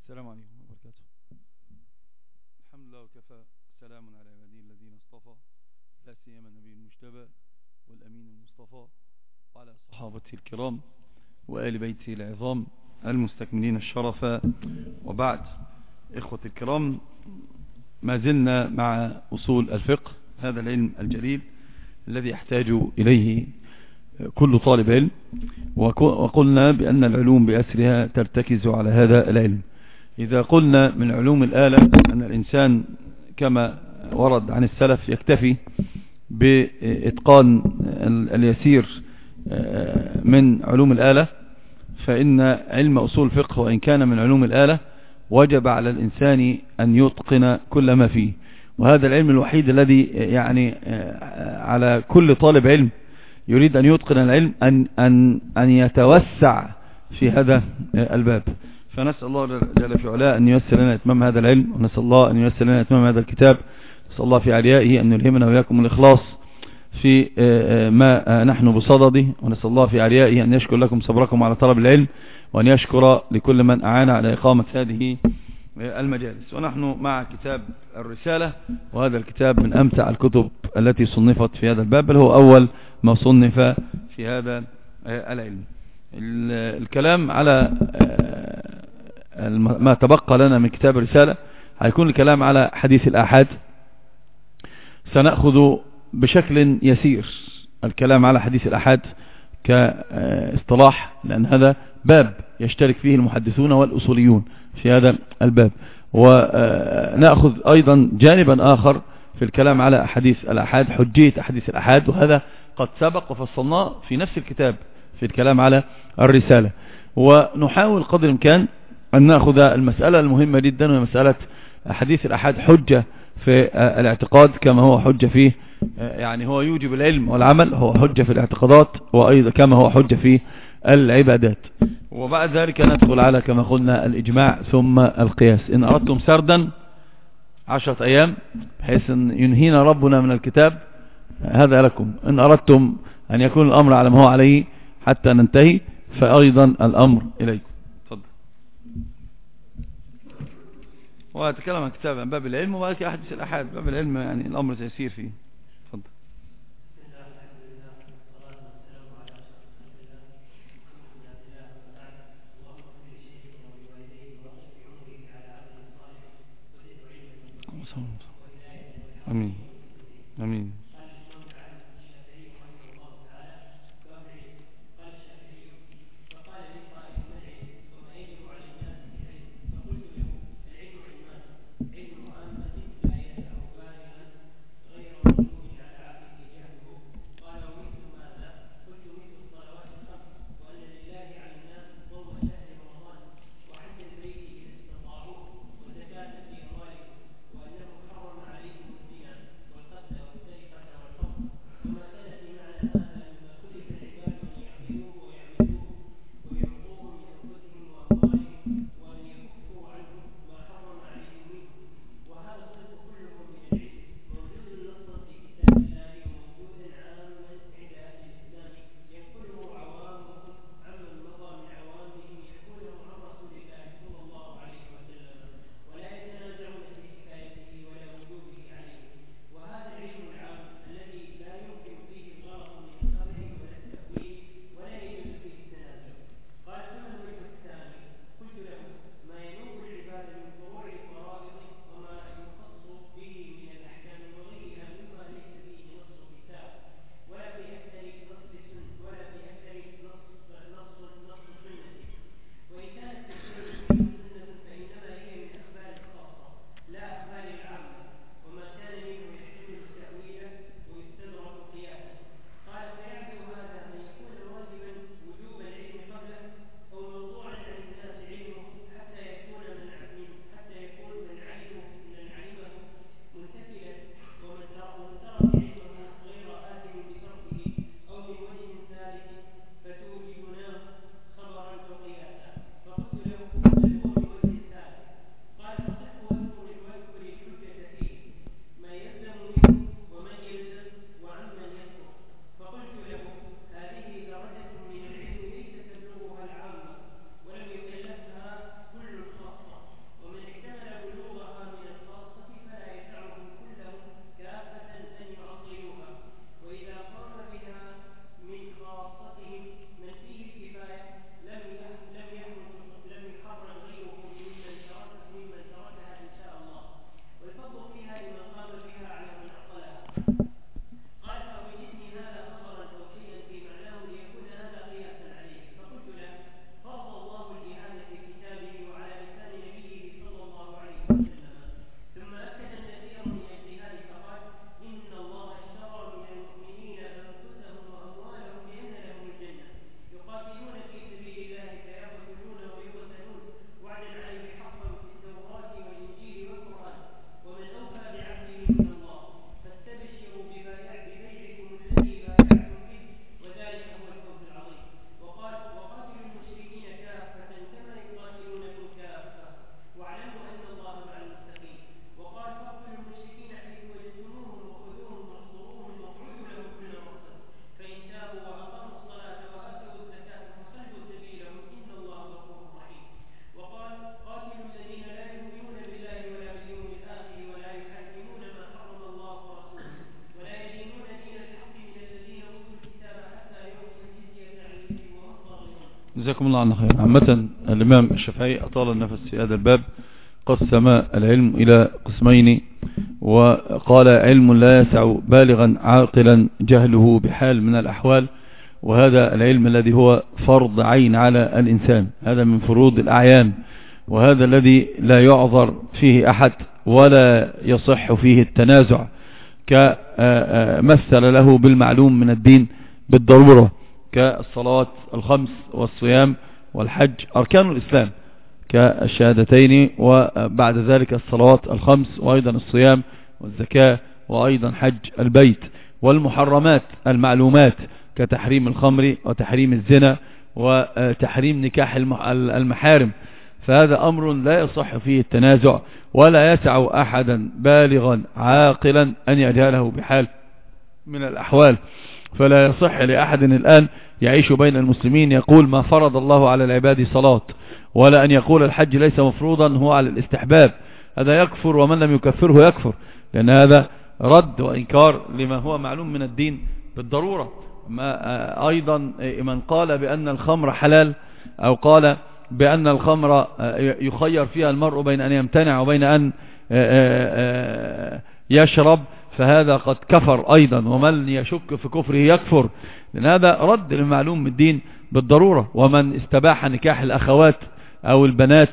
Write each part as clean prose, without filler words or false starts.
السلام عليكم وبركاته. الحمد لله وكفى، سلام على عباده الذين اصطفى، لا سيما النبي المجتبى والأمين المصطفى، وعلى صحابته الكرام وآل بيته العظام المستكملين الشرف، وبعد. إخوة الكرام، ما زلنا مع أصول الفقه، هذا العلم الجليل الذي يحتاج إليه كل طالب علم، وقلنا بأن العلوم بأسرها ترتكز على هذا العلم. إذا قلنا من علوم الآلة أن الإنسان كما ورد عن السلف يكتفي بإتقان اليسير من علوم الآلة، فإن علم أصول الفقه وإن كان من علوم الآلة وجب على الإنسان أن يتقن كل ما فيه. وهذا العلم الوحيد الذي يعني على كل طالب علم يريد أن يتقن العلم أن يتوسع في هذا الباب. فنسأل الله جل في علاه أن ييسر لنا إتمام هذا العلم، ونسأل الله أن ييسر لنا إتمام هذا الكتاب. نسأل الله في عليائه أن يلهمنا وإياكم الإخلاص في ما نحن بصدده، ونسأل الله في عليائه أن يشكر لكم صبركم على طلب العلم، وأن يشكر لكل من أعان على إقامة هذه المجالس. ونحن مع كتاب الرسالة، وهذا الكتاب من أمتع الكتب التي صنفت في هذا الباب، بل هو أول ما صنف في هذا العلم. الكلام على ما تبقى لنا من كتاب الرسالة هيكون الكلام على حديث الآحاد. سنأخذ بشكل يسير الكلام على حديث الآحاد كاصطلاح، لأن هذا باب يشترك فيه المحدثون والأصوليون في هذا الباب. ونأخذ أيضا جانبا آخر في الكلام على حديث الآحاد، حجية حديث الآحاد، وهذا قد سبق وفصلناه في نفس الكتاب في الكلام على الرسالة. ونحاول قدر الإمكان أن نأخذ المسألة المهمة جدا، وهي مسألة حديث الآحاد حجة في الاعتقاد كما هو حجة فيه، يعني هو يوجب العلم والعمل، هو حجة في الاعتقادات، وأيضا كما هو حجة في العبادات. وبعد ذلك ندخل على كما قلنا الإجماع ثم القياس. إن أردتم سردا 10 أيام بحيث أن ينهينا ربنا من الكتاب، هذا لكم. إن أردتم أن يكون الأمر على ما هو عليه حتى ننتهي، فأيضا الأمر إليكم. تفضل. وأتكلم عن كتاب عن باب العلم، وبعد كده أحاديث الآحاد. باب العلم يعني الأمر سيسير فيه. تفضل. أمين أمين. جزاكم الله عنا خير. عامة الإمام الشافعي أطال النفس في هذا الباب، قسم العلم إلى قسمين، وقال علم لا يسع بالغا عاقلا جهله بحال من الأحوال، وهذا العلم الذي هو فرض عين على الإنسان، هذا من فروض الأعيان، وهذا الذي لا يعذر فيه أحد ولا يصح فيه التنازع، كمثل له بالمعلوم من الدين بالضرورة كالصلوات الخمس والصيام والحج، أركان الإسلام كالشهادتين، وبعد ذلك الصلوات الخمس، وأيضا الصيام والزكاة، وأيضا حج البيت، والمحرمات المعلومات كتحريم الخمر وتحريم الزنا وتحريم نكاح المحارم. فهذا أمر لا يصح فيه التنازع، ولا يسع أحدا بالغا عاقلا أن يجهله بحال من الأحوال. فلا يصح لأحد الآن يعيش بين المسلمين يقول ما فرض الله على العباد صلاة، ولا أن يقول الحج ليس مفروضا هو على الاستحباب، هذا يكفر، ومن لم يكفره يكفر، لأن هذا رد وإنكار لما هو معلوم من الدين بالضرورة. أيضا من قال بأن الخمر حلال، أو قال بأن الخمر يخير فيها المرء بين أن يمتنع وبين أن يشرب، فهذا قد كفر أيضا، ومن يشك في كفره يكفر، لأن هذا رد للمعلوم من الدين بالضرورة. ومن استباح نكاح الأخوات أو البنات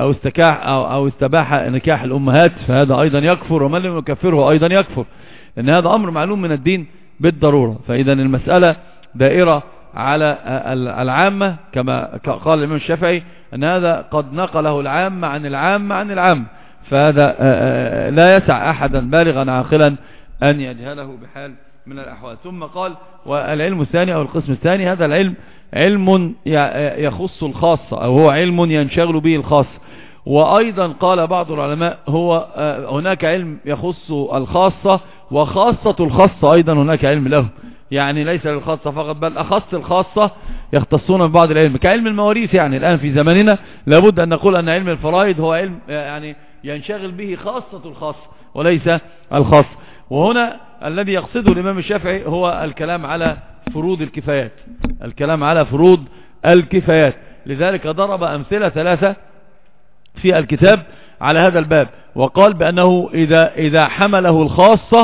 أو استباح نكاح الأمهات فهذا أيضا يكفر، ومن لم يكفره أيضا يكفر، لأن هذا أمر معلوم من الدين بالضرورة. فإذا المسألة دائرة على العامة، كما قال الإمام الشافعي أن هذا قد نقله العامة عن العامة عن العامة، فهذا لا يسع أحدا بالغا عاقلا أن يجهله بحال من الأحوال. ثم قال والعلم الثاني أو القسم الثاني، هذا العلم علم يخص الخاصة، أو هو علم ينشغل به الخاص. وأيضا قال بعض العلماء هو هناك علم يخص الخاصة، وخاصة الخاصة أيضا هناك علم له، يعني ليس للخاصة فقط بل أخص الخاصة يختصون ببعض العلم كعلم المواريث. يعني الآن في زمننا لابد أن نقول أن علم الفرائض هو علم يعني ينشغل به خاصة الخاصة وليس الخاص. وهنا الذي يقصده الإمام الشافعي هو الكلام على فروض الكفايات، الكلام على فروض الكفايات. لذلك ضرب أمثلة ثلاثة في الكتاب على هذا الباب، وقال بأنه إذا حمله الخاصة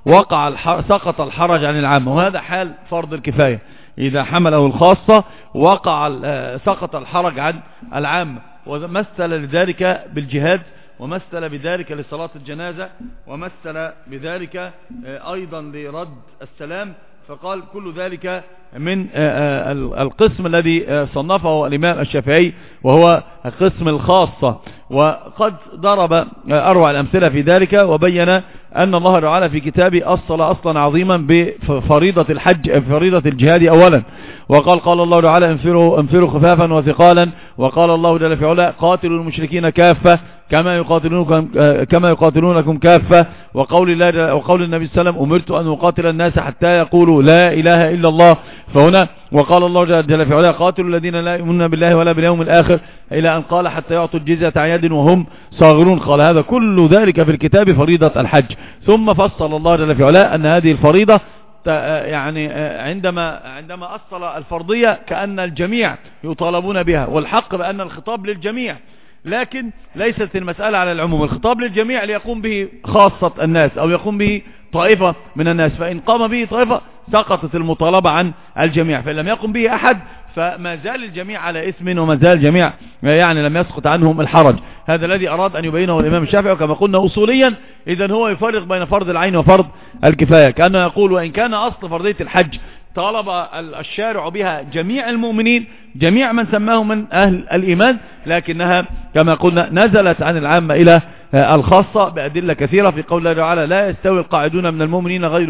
سقط الحرج عن العامة، وهذا حال فرض الكفاية. إذا حمله الخاصة سقط الحرج عن العامة. ومثل لذلك بالجهاد، ومثل بذلك لصلاة الجنازة، ومثل بذلك أيضا لرد السلام. فقال كل ذلك من القسم الذي صنفه الإمام الشافعي، وهو قسم الخاصة. وقد ضرب أروع الأمثلة في ذلك، وبين أن الله تعالى في كتابه أصل أصلا عظيما بفريضة الحج، فريضة الجهاد أولا. قال الله تعالى انفروا خفافا وثقالا. وقال الله جل في علا قاتلوا المشركين كافة كما يقاتلونكم كافة. وقول النبي صلى الله عليه وسلم أمرت أن أقاتل الناس حتى يقولوا لا إله إلا الله. فهنا وقال الله جل في علا قاتلوا الذين لا يؤمنون بالله ولا باليوم الآخر، إلى أن قال حتى يعطوا الجزية عن يد وهم صاغرون. قال هذا كل ذلك في الكتاب فريضة الحج. ثم فصل الله جل في علا أن هذه الفريضة يعني عندما أصل الفرضية كأن الجميع يطالبون بها، والحق بأن الخطاب للجميع، لكن ليست المسألة على العموم، الخطاب للجميع ليقوم به خاصة الناس أو يقوم به طائفة من الناس، فإن قام به طائفة سقطت المطالبة عن الجميع، فإن لم يقم به أحد فما زال الجميع على إثم، وما زال الجميع يعني لم يسقط عنهم الحرج. هذا الذي أراد أن يبينه الإمام الشافعي. وكما قلنا أصوليا إذن هو يفرق بين فرض العين وفرض الكفاية، كأنه يقول وإن كان أصل فرضية الحج طالب الشارع بها جميع المؤمنين، جميع من سماه من أهل الإيمان، لكنها كما قلنا نزلت عن العامة إلى الخاصة بأدلة كثيرة. في قول الله تعالى لا يستوي القاعدون من المؤمنين غير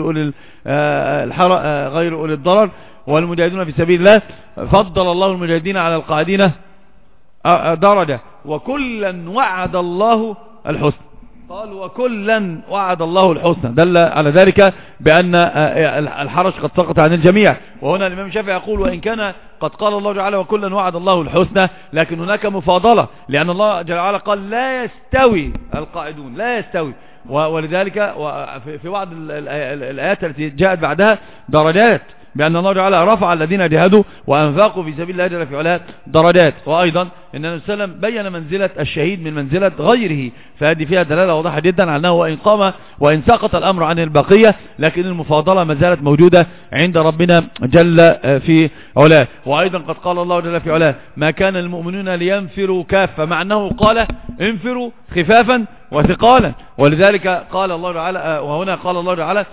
أولي الضرر والمجاهدون في سبيل الله، فضل الله المجاهدين على القاعدين درجة، وكلا وعد الله الحسنى. قال وكلا وعد الله الحسنى، دل على ذلك بأن الحرج قد سقط عن الجميع. وهنا الإمام الشافعي يقول وإن كان قد قال الله تعالى وكلا وعد الله الحسنى، لكن هناك مفاضلة، لأن الله جل وعلا قال لا يستوي القاعدون، لا يستوي. ولذلك في بعض الآيات التي جاءت بعدها درجات، بأن الله تعالى رفع الذين جاهدوا وأنفقوا في سبيل الله جل في علاه درجات. وأيضا إن النبي صلى الله عليه وسلم بين منزلة الشهيد من منزلة غيره، فهذه فيها دلالة واضحة جدا على أنه وإن قام وإن سقط الأمر عن البقية لكن المفاضلة ما زالت موجودة عند ربنا جل في علاه. وأيضا قد قال الله جل في علاه ما كان المؤمنون لينفروا كافة، مع أنه قال انفروا خفافا وثقالا، ولذلك قال الله تعالى وهنا قال الله تعالى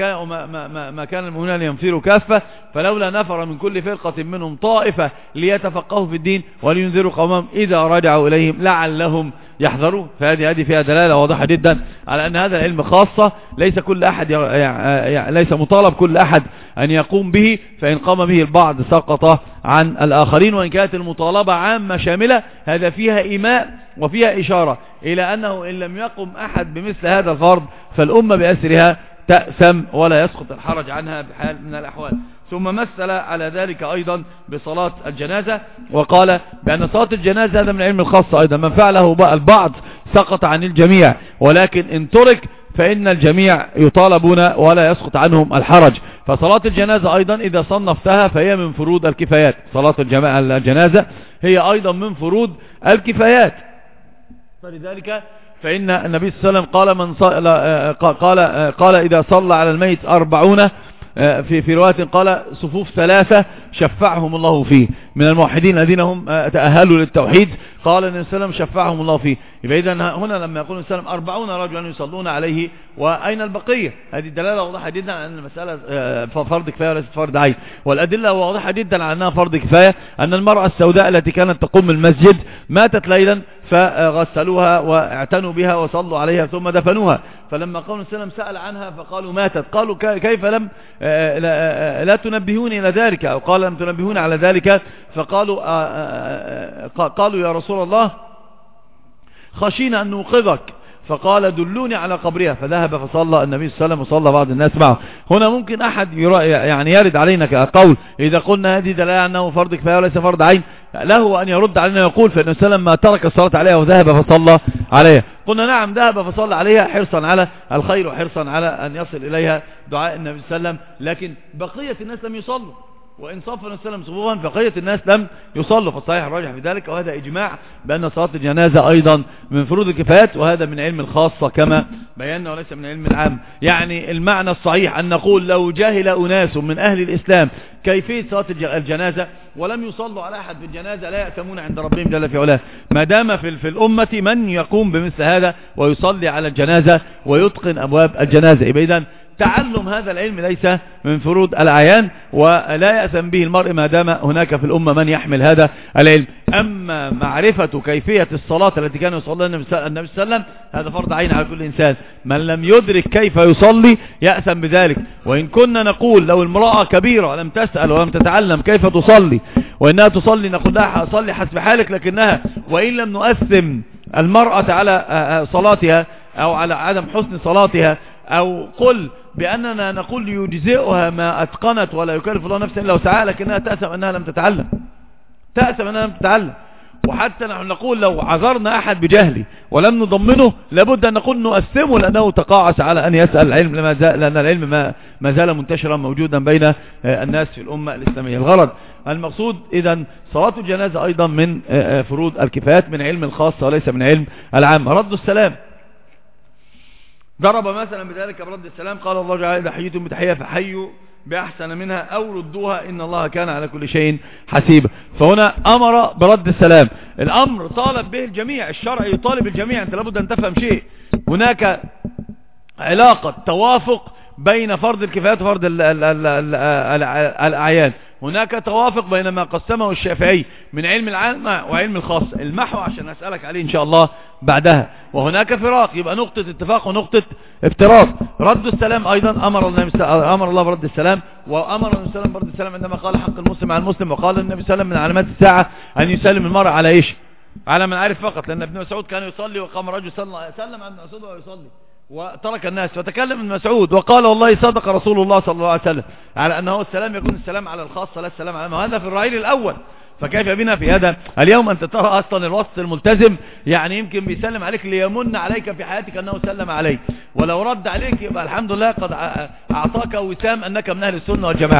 ما كان المؤمنون لينفروا كافة فلولا نفر من كل فرقة منهم طائفة ليتفقهوا في الدين ولينذروا قومهم إذا رجعوا إليهم لعلهم يحذرون. فهذه فيها دلالة واضحة جدا على أن هذا العلم خاصة، ليس كل أحد ليس مطالب كل أحد أن يقوم به، فإن قام به البعض سقط عن الآخرين. وإن كانت المطالبة عامة شاملة هذا فيها إيماء وفيها إشارة إلى أنه إن لم يقم أحد بمثل هذا الفرض فالأمة بأسرها تأثم ولا يسقط الحرج عنها بحال من الأحوال. ثم مثل على ذلك أيضا بصلاة الجنازة وقال بأن صلاة الجنازة هذا من علم الخاصة أيضا، من فعله البعض سقط عن الجميع، ولكن إن ترك فإن الجميع يطالبون ولا يسقط عنهم الحرج. فصلاة الجنازة أيضا إذا صنفتها فهي من فروض الكفايات، صلاة الجنازة هي أيضا من فروض الكفايات. فلذلك فإن النبي صلى الله عليه وسلم قال إذا صلى على الميت 40 في رواية قال صفوف 3 شفعهم الله فيه من الموحدين الذين هم تأهلوا للتوحيد، قال النبي صلى الله عليه وسلم شفعهم الله فيه. يبقى إذن هنا لما يقول النبي صلى الله عليه وسلم 40 رجلا يصلون عليه وأين البقية، هذه الدلالة واضحة جدا على أن المسألة فرض كفاية وليست فرض عين. والأدلة واضحة جدا على أنها فرض كفاية أن المرأة السوداء التي كانت تقوم المسجد ماتت ليلا فغسلوها واعتنوا بها وصلوا عليها ثم دفنوها، فلما قال النبي صلى الله عليه وسلم سأل عنها فقالوا ماتت، قالوا كيف لم لا تنبهوني إلى ذلك، أو قال لم تنبهوني على ذلك، فقالوا قالوا يا رسول الله خشينا أن نوقظك، فقال دلوني على قبرها، فذهب فصلى النبي صلى الله عليه وسلم وصلى بعض الناس معه. هنا ممكن أحد يعني يرد علينا قول إذا قلنا هذه دلالة أنه فرض كفاية وليس فرض عين، له أن يرد علينا يقول فإن سلم ما ترك الصلاة عليها وذهب فصلى عليها. قلنا نعم ذهب فصلى عليها حرصا على الخير وحرصا على أن يصل إليها دعاء النبي صلى الله عليه وسلم، لكن بقية الناس لم يصلوا، وإن صف النبي صلى الله عليه وسلم صفوفا بقية الناس لم يصلوا، فالصحيح الراجح في ذلك، وهذا إجماع بأن صلاة الجنازة أيضا من فروض الكفايات، وهذا من علم الخاصة كما بينا وليس من علم العام. يعني المعنى الصحيح أن نقول لو جاهل أناس من أهل الإسلام كيفية صلاة الجنازة ولم يصلوا على أحد بالجنازة لا يأتمون عند ربهم جل في علاه، ما دام في الأمة من يقوم بمثل هذا ويصلي على الجنازة ويتقن أبواب الجنازة. يبقى إذن تعلم هذا العلم ليس من فروض الأعيان ولا يأثم به المرء ما دام هناك في الأمة من يحمل هذا العلم. أما معرفة كيفية الصلاة التي كان يصلي النبي صلى الله عليه وسلم هذا فرض عين على كل إنسان، من لم يدرك كيف يصلي يأثم بذلك. وإن كنا نقول لو المرأة كبيرة لم تسأل ولم تتعلم كيف تصلي وإنها تصلي نقول لها صلي حسب حالك، لكنها وإن لم نؤثم المرأة على صلاتها أو على عدم حسن صلاتها، أو قل بأننا نقول يجزئها ما أتقنت ولا يكلف الله نفسا إلا وسعها، لكنها تأثم أنها لم تتعلم، تأثم أنها لم تتعلم. وحتى نحن نقول لو عذرنا أحد بجهله ولم نضمنه لابد أن نقول نؤثمه لأنه تقاعس على أن يسأل العلم، لأن العلم ما زال منتشرا موجودا بين الناس في الأمة الإسلامية. الغرض المقصود إذن صلاة الجنازة أيضا من فروض الكفايات من علم الخاص وليس من علم العام. رد السلام ضرب مثلا بذلك برد السلام، قال الله تعالى إذا حييتم بتحية فحيوا بأحسن منها أو ردوها إن الله كان على كل شيء حسيبا. فهنا أمر برد السلام، الأمر طالب به الجميع، الشرع يطالب الجميع. أنت لابد أن تفهم شيء، هناك علاقة توافق بين فرض الكفايات وفرض الأعيان، هناك توافق بين ما قسمه الشافعي من علم العام وعلم الخاص، المحو عشان أسألك عليه إن شاء الله بعدها، وهناك فراق، يبقى نقطة اتفاق ونقطة افتراق. رد السلام أيضا أمر الله برد السلام، وأمر النبي صلى الله عليه وسلم برد السلام عندما قال حق المسلم على المسلم، وقال النبي صلى الله عليه وسلم من علامات الساعة أن يسلم المرء على إيش؟ على من عارف فقط، لأن ابن مسعود كان يصلي وقام رجل سلم عن ابن مسعود وهو يصلي وترك الناس، فتكلم ابن مسعود وقال والله صدق رسول الله صلى الله عليه وسلم على أنه السلام يكون السلام على الخاص لا السلام على هذا في الرعيل الأول، فكيف بنا في هذا اليوم؟ أنت ترى أصلا الوسط الملتزم يعني يمكن بيسلم عليك ليمن عليك في حياتك أنه سلم عليك، ولو رد عليك يبقى الحمد لله قد أعطاك وسام أنك من أهل السنة والجماعة.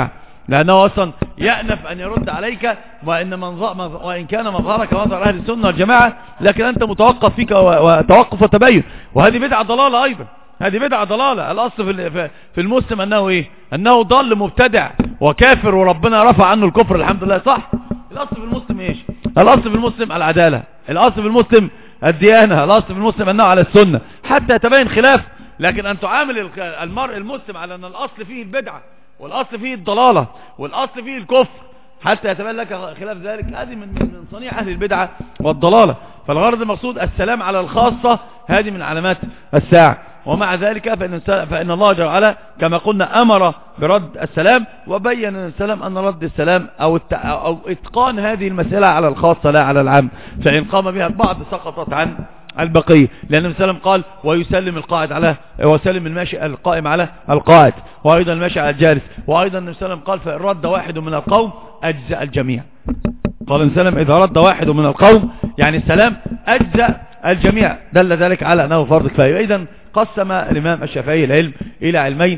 لأنه أصلا يأنف أن يرد عليك، وإن كان مظهرك مظهر أهل السنة والجماعة، لكن أنت متوقف فيك وتوقف وتبين. وهذه بدعة ضلالة أيضا، هذه بدعة ضلالة. الأصل في المسلم أنه إيه؟ أنه ضل مبتدع وكافر، وربنا رفع عنه الكفر الحمد لله، صح؟ الأصل في المسلم إيش؟ الأصل في المسلم العدالة، الأصل في المسلم الديانة، الأصل في المسلم أنه على السنة حتى يتبين خلاف. لكن أن تعامل المرء المسلم على أن الأصل فيه البدعة والأصل فيه الضلالة والأصل فيه الكفر حتى يتبين لك خلاف ذلك، هذه من صنيع أهل البدعة والضلالة. فالغرض المقصود السلام على الخاصة، هذه من علامات الساعة. ومع ذلك فإن الله جل وعلا كما قلنا أمر برد السلام، وبين السلام أن رد السلام أو إتقان هذه المسألة على الخاصة لا على العام، فإن قام بها البعض سقطت عن البقية. لأن النبي صلى الله عليه وسلم قال ويسلم القاعد على ويسلم الماشي القائم على القاعد، وأيضا الماشي على الجالس. وأيضا النبي صلى الله عليه وسلم قال فإن رد واحد من القوم أجزأ الجميع. قال النبي صلى الله عليه وسلم إذا رد واحد من القوم يعني السلام أجزأ الجميع، دل ذلك على أنه فرض كفاية. إذن قسم الإمام الشافعي العلم إلى علمين،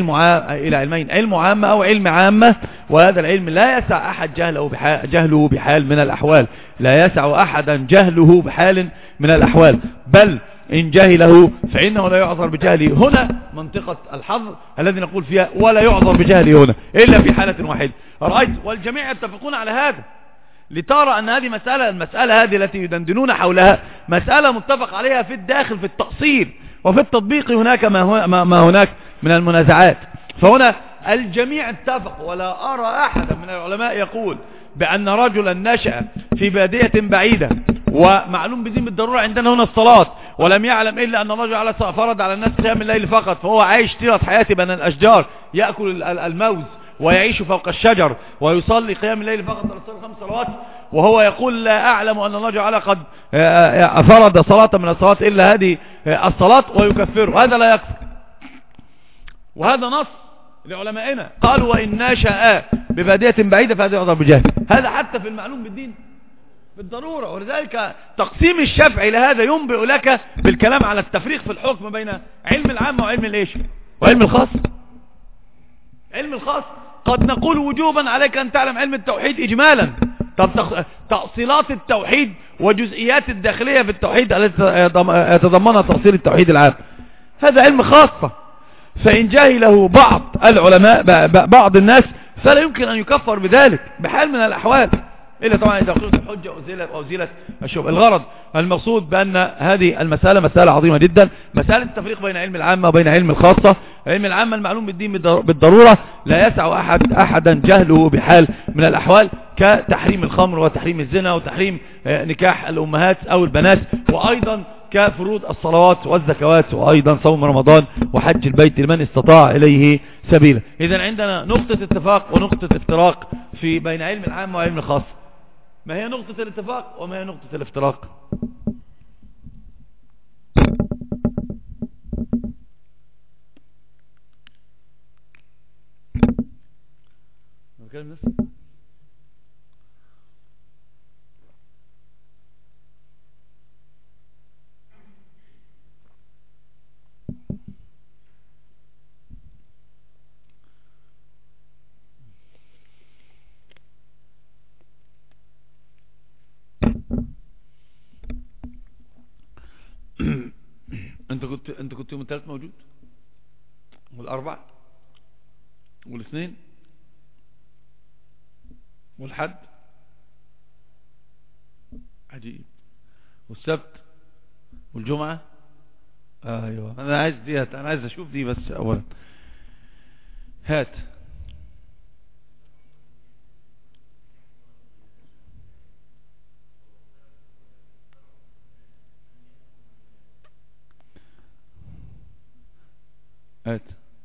علم عامة أو علم عامة. وهذا العلم لا يسع أحد جهله بحال من الأحوال، لا يسع أحدا جهله بحال من الأحوال، بل إن جهله فإنه لا يعذر بجهله. هنا منطقة الحظر الذي نقول فيها ولا يعذر بجهله هنا إلا في حالة واحدة. رأيت والجميع يتفقون على هذا، لترى أن هذه المسألة هذه التي يدندنون حولها مسألة متفق عليها في الداخل في التأصيل، وفي التطبيق هناك ما هناك من المنازعات. فهنا الجميع اتفق، ولا أرى أحدا من العلماء يقول بأن رجلا نشأ في بادية بعيدة ومعلوم بدين بالضرورة عندنا هنا الصلاة، ولم يعلم إلا أن الله على فرض على الناس قيام الليل فقط، فهو عايش طيلة حياته بين الأشجار يأكل الموز ويعيش فوق الشجر ويصلي قيام الليل فقط ويصلي 5 صلوات، وهو يقول لا أعلم أن الله تعالى قد فرض صلاة من الصلاة إلا هذه الصلاة، ويكفره. هذا لا يكفر، وهذا نص لعلمائنا قالوا وإن نشأ ببادية بعيدة فهذا يعذر بجهل. هذا حتى في المعلوم بالدين بالضرورة. ولذلك تقسيم الشافعي لهذا ينبئ لك بالكلام على التفريق في الحكم بين علم العام وعلم الايش وعلم الخاص. علم الخاص قد نقول وجوبا عليك أن تعلم علم التوحيد إجمالا. طب تأصيلات التوحيد وجزئيات الداخلية في التوحيد التي يتضمنها تأصيل التوحيد العام، هذا علم خاصة. فإن جاهله بعض العلماء بعض الناس فلا يمكن أن يكفر بذلك بحال من الأحوال، إلا طبعا إذا أخذت الحجة أزيلت الشبهة. الغرض المقصود بأن هذه المسألة مسألة عظيمة جدا، مسألة التفريق بين علم العامة وبين علم الخاصة. علم العامة المعلوم بالدين بالضرورة لا يسع أحدا جهله بحال من الأحوال، كتحريم الخمر وتحريم الزنا وتحريم نكاح الأمهات أو البنات، وأيضا كفروض الصلوات والزكوات، وأيضا صوم رمضان وحج البيت لمن استطاع إليه سبيلا. إذن عندنا نقطة اتفاق ونقطة افتراق في بين علم العامة وعلم الخاص. ما هي نقطة الاتفاق وما هي نقطة الافتراق؟ انت كنت يوم الثلاث موجود والاربع والاثنين والحد عجيب والسبت والجمعة. ايوه انا عايز ديت، انا عايز اشوف دي بس اولا. هات هات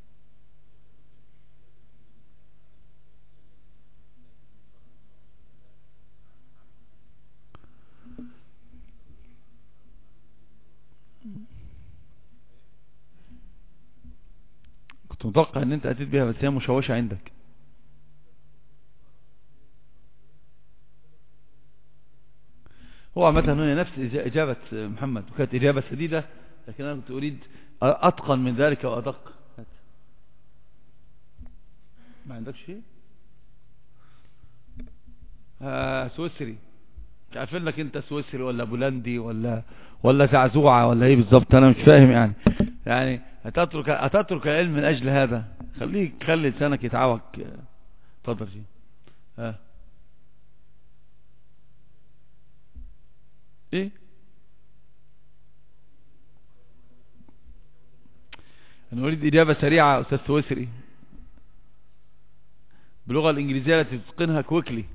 كنت متوقع ان انت اتيت بيها بس هي مشوشة عندك. هو عامة هنا نفس اجابة محمد، وكانت اجابة سديدة، لكن انا كنت اريد اتقن من ذلك وادق. ما عندك شيء؟ سويسري، مش عارفين لك انت سويسري ولا بولندي ولا زعزوعة ولا ايه بالظبط، انا مش فاهم يعني هتترك العلم من اجل هذا؟ خلي لسانك يتعوج. اتفضل شيء. ايه انا اريد اجابة سريعة استاذ سويسري باللغة الانجليزية التي تتقنها كويكلي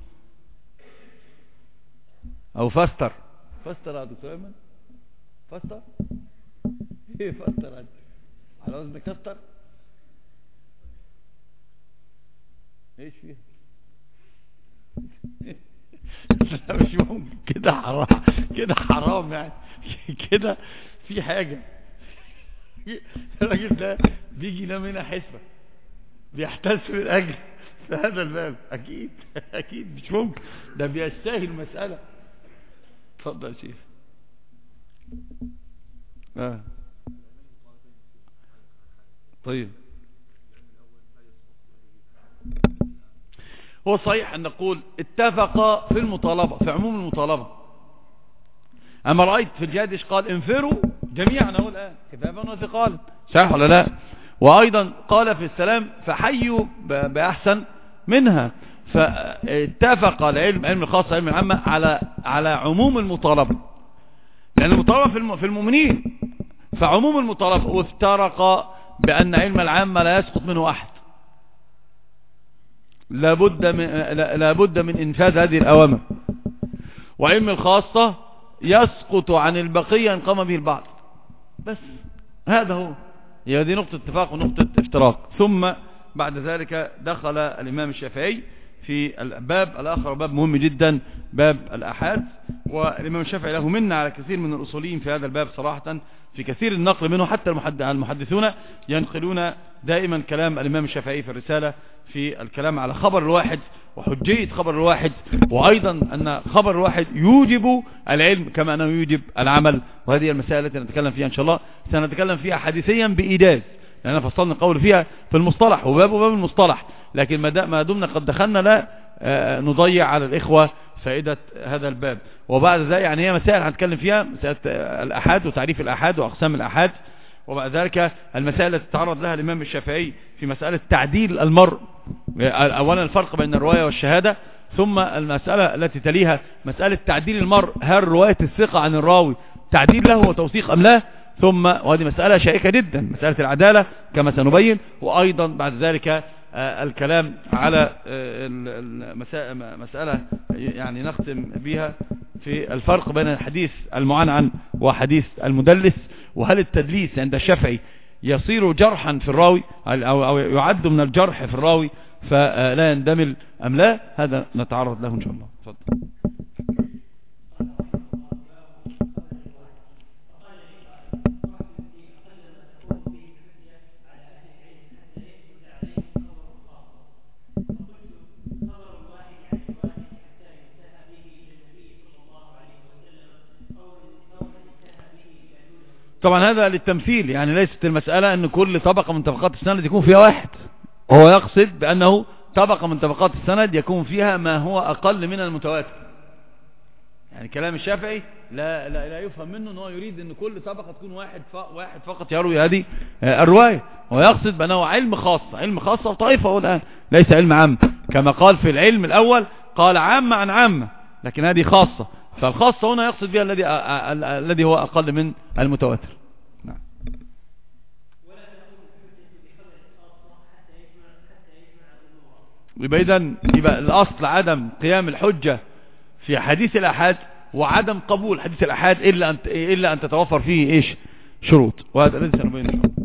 او فاستر يا دكتور ايمن. فاستر ايه فاستر على وزن كاستر؟ ايش فيها؟ لا مش ممكن كده، حرام كده، حرام يعني كده في حاجة. الراجل ده بيجي ينام هنا حسبة بيحتسب الأجر في هذا الباب، أكيد مش ممكن، ده بيستاهل المسألة. اتفضل يا شيخ. طيب هو صحيح أن نقول اتفق في المطالبة، في عموم المطالبة. أما رأيت في الجهاد قال انفروا جميعا أقول كتابا وثقالا، صحيح ولا لا؟ وأيضا قال في السلام فحيوا بأحسن منها. فاتفق العلم، علم الخاص علم العامة، على عموم المطالبة، لأن المطالبة في المؤمنين، فعموم المطالبة. وافترق بأن علم العامة لا يسقط منه أحد، لابد من إنفاذ هذه الأوامر. وعلم الخاصة يسقط عن البقية إن قام به البعض، بس هذا هو، هي دي نقطة اتفاق ونقطة افتراق. ثم بعد ذلك دخل الإمام الشافعي في الباب الآخر، باب مهم جدا، باب الآحاد. والإمام الشافعي له منا على كثير من الأصوليين في هذا الباب صراحة، في كثير النقل منه، حتى المحدثون ينقلون دائما كلام الإمام الشافعي في الرسالة في الكلام على خبر الواحد وحجية خبر الواحد، وأيضا أن خبر الواحد يوجب العلم كما أنه يوجب العمل. وهذه المسائل التي نتكلم فيها إن شاء الله، سنتكلم فيها حديثيا بإيجاز، لأننا فصلنا القول فيها في المصطلح، وباب المصطلح، لكن ما دمنا قد دخلنا لا نضيع على الإخوة فائدة هذا الباب. وبعد ذلك يعني هي مسائل هنتكلم فيها، مسألة الأحاد وتعريف الأحاد وأقسام الأحاد، وبعد ذلك المسائل التي تعرض لها الإمام الشافعي في مسألة تعديل المرء، أولا الفرق بين الرواية والشهادة، ثم المسألة التي تليها مسألة تعديل المرء، هل رواية الثقة عن الراوي تعديل له وتوثيق أم لا، ثم وهذه مسألة شائكة جدا مسألة العدالة كما سنبين. وأيضا بعد ذلك الكلام على مسألة يعني نختم بها في الفرق بين الحديث المعنعن وحديث المدلس، وهل التدليس عند الشافعي يصير جرحا في الراوي أو يعد من الجرح في الراوي فلا يندمل أم لا. هذا نتعرض له إن شاء الله. تفضل. طبعا هذا للتمثيل، يعني ليست المسألة ان كل طبقة من طبقات السند يكون فيها واحد، هو يقصد بأنه طبقة من طبقات السند يكون فيها ما هو أقل من المتواتر. يعني كلام الشافعي لا يفهم منه أنه يريد أن كل طبقة تكون واحد فقط يروي هذه الرواية، ويقصد بأنه علم خاصة وطائفة الآن، ليس علم عام كما قال في العلم الأول، قال عامة عن عامة، لكن هذه خاصة، فالخاصة هنا يقصد بها الذي هو أقل من المتواتر. نعم. يبقى الأصل عدم قيام الحجة في حديث الأحاد، وعدم قبول حديث الأحاد إلا أن تتوفر فيه إيش شروط، وهذا الذي سنبين إن شاء الله.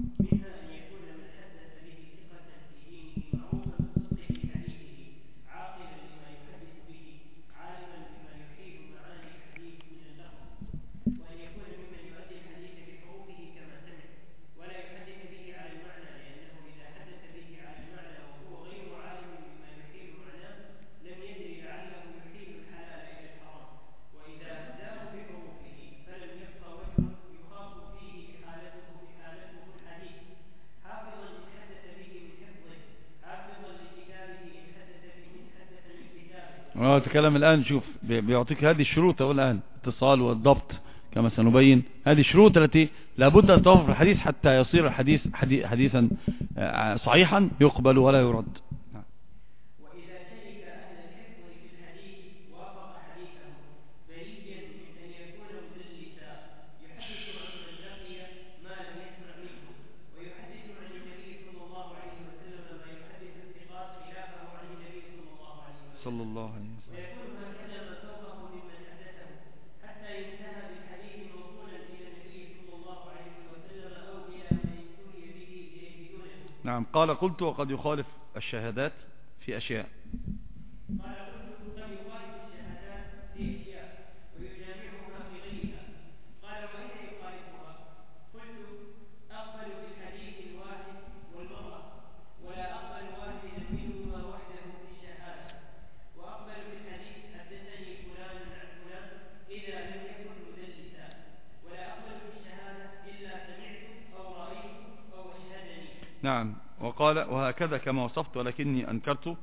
هو تكلم الآن. شوف بيعطيك هذه الشروط أو الآن اتصال والضبط كما سنبين. هذه الشروط التي لابد أن توفر في الحديث حتى يصير الحديث حديثا صحيحا يقبل ولا يرد. وإذا شرك أهل الحفظ في الحديث وافق حديثه بريئا من أن يكون مدلسا يحدث عن من لقي ما لم يسمع منه ويحدث عن النبي صلى الله عليه وسلم ما يحدث الثقات خلافه عن النبي صلى الله عليه وسلم ويكون هكذا ما فوقه ممن حدثه حتى ينتهى بالحديث موصولا إلى النبي صلى الله عليه وسلم أو إلى من انتهي به إليه دونه. نعم. قال قلت وقد يخالف الشهادات في أشياء. قال قلت قد يخالف الشهادات في أشياء ويجامعها في غيرها. قال وأين يخالفها؟ قلت أقبل في الحديث الواحد والمرأة ولا أقبل واحدا منهما وحده في الشهادة. وأقبل في الحديث حدثني فلان عن فلان إذا لم يكن مدلسا. ولا أقبل في الشهادة إلا سمعت أو رأيت أو أشهدني. نعم. وقال وهكذا كما وصفت ولكني أنكرت.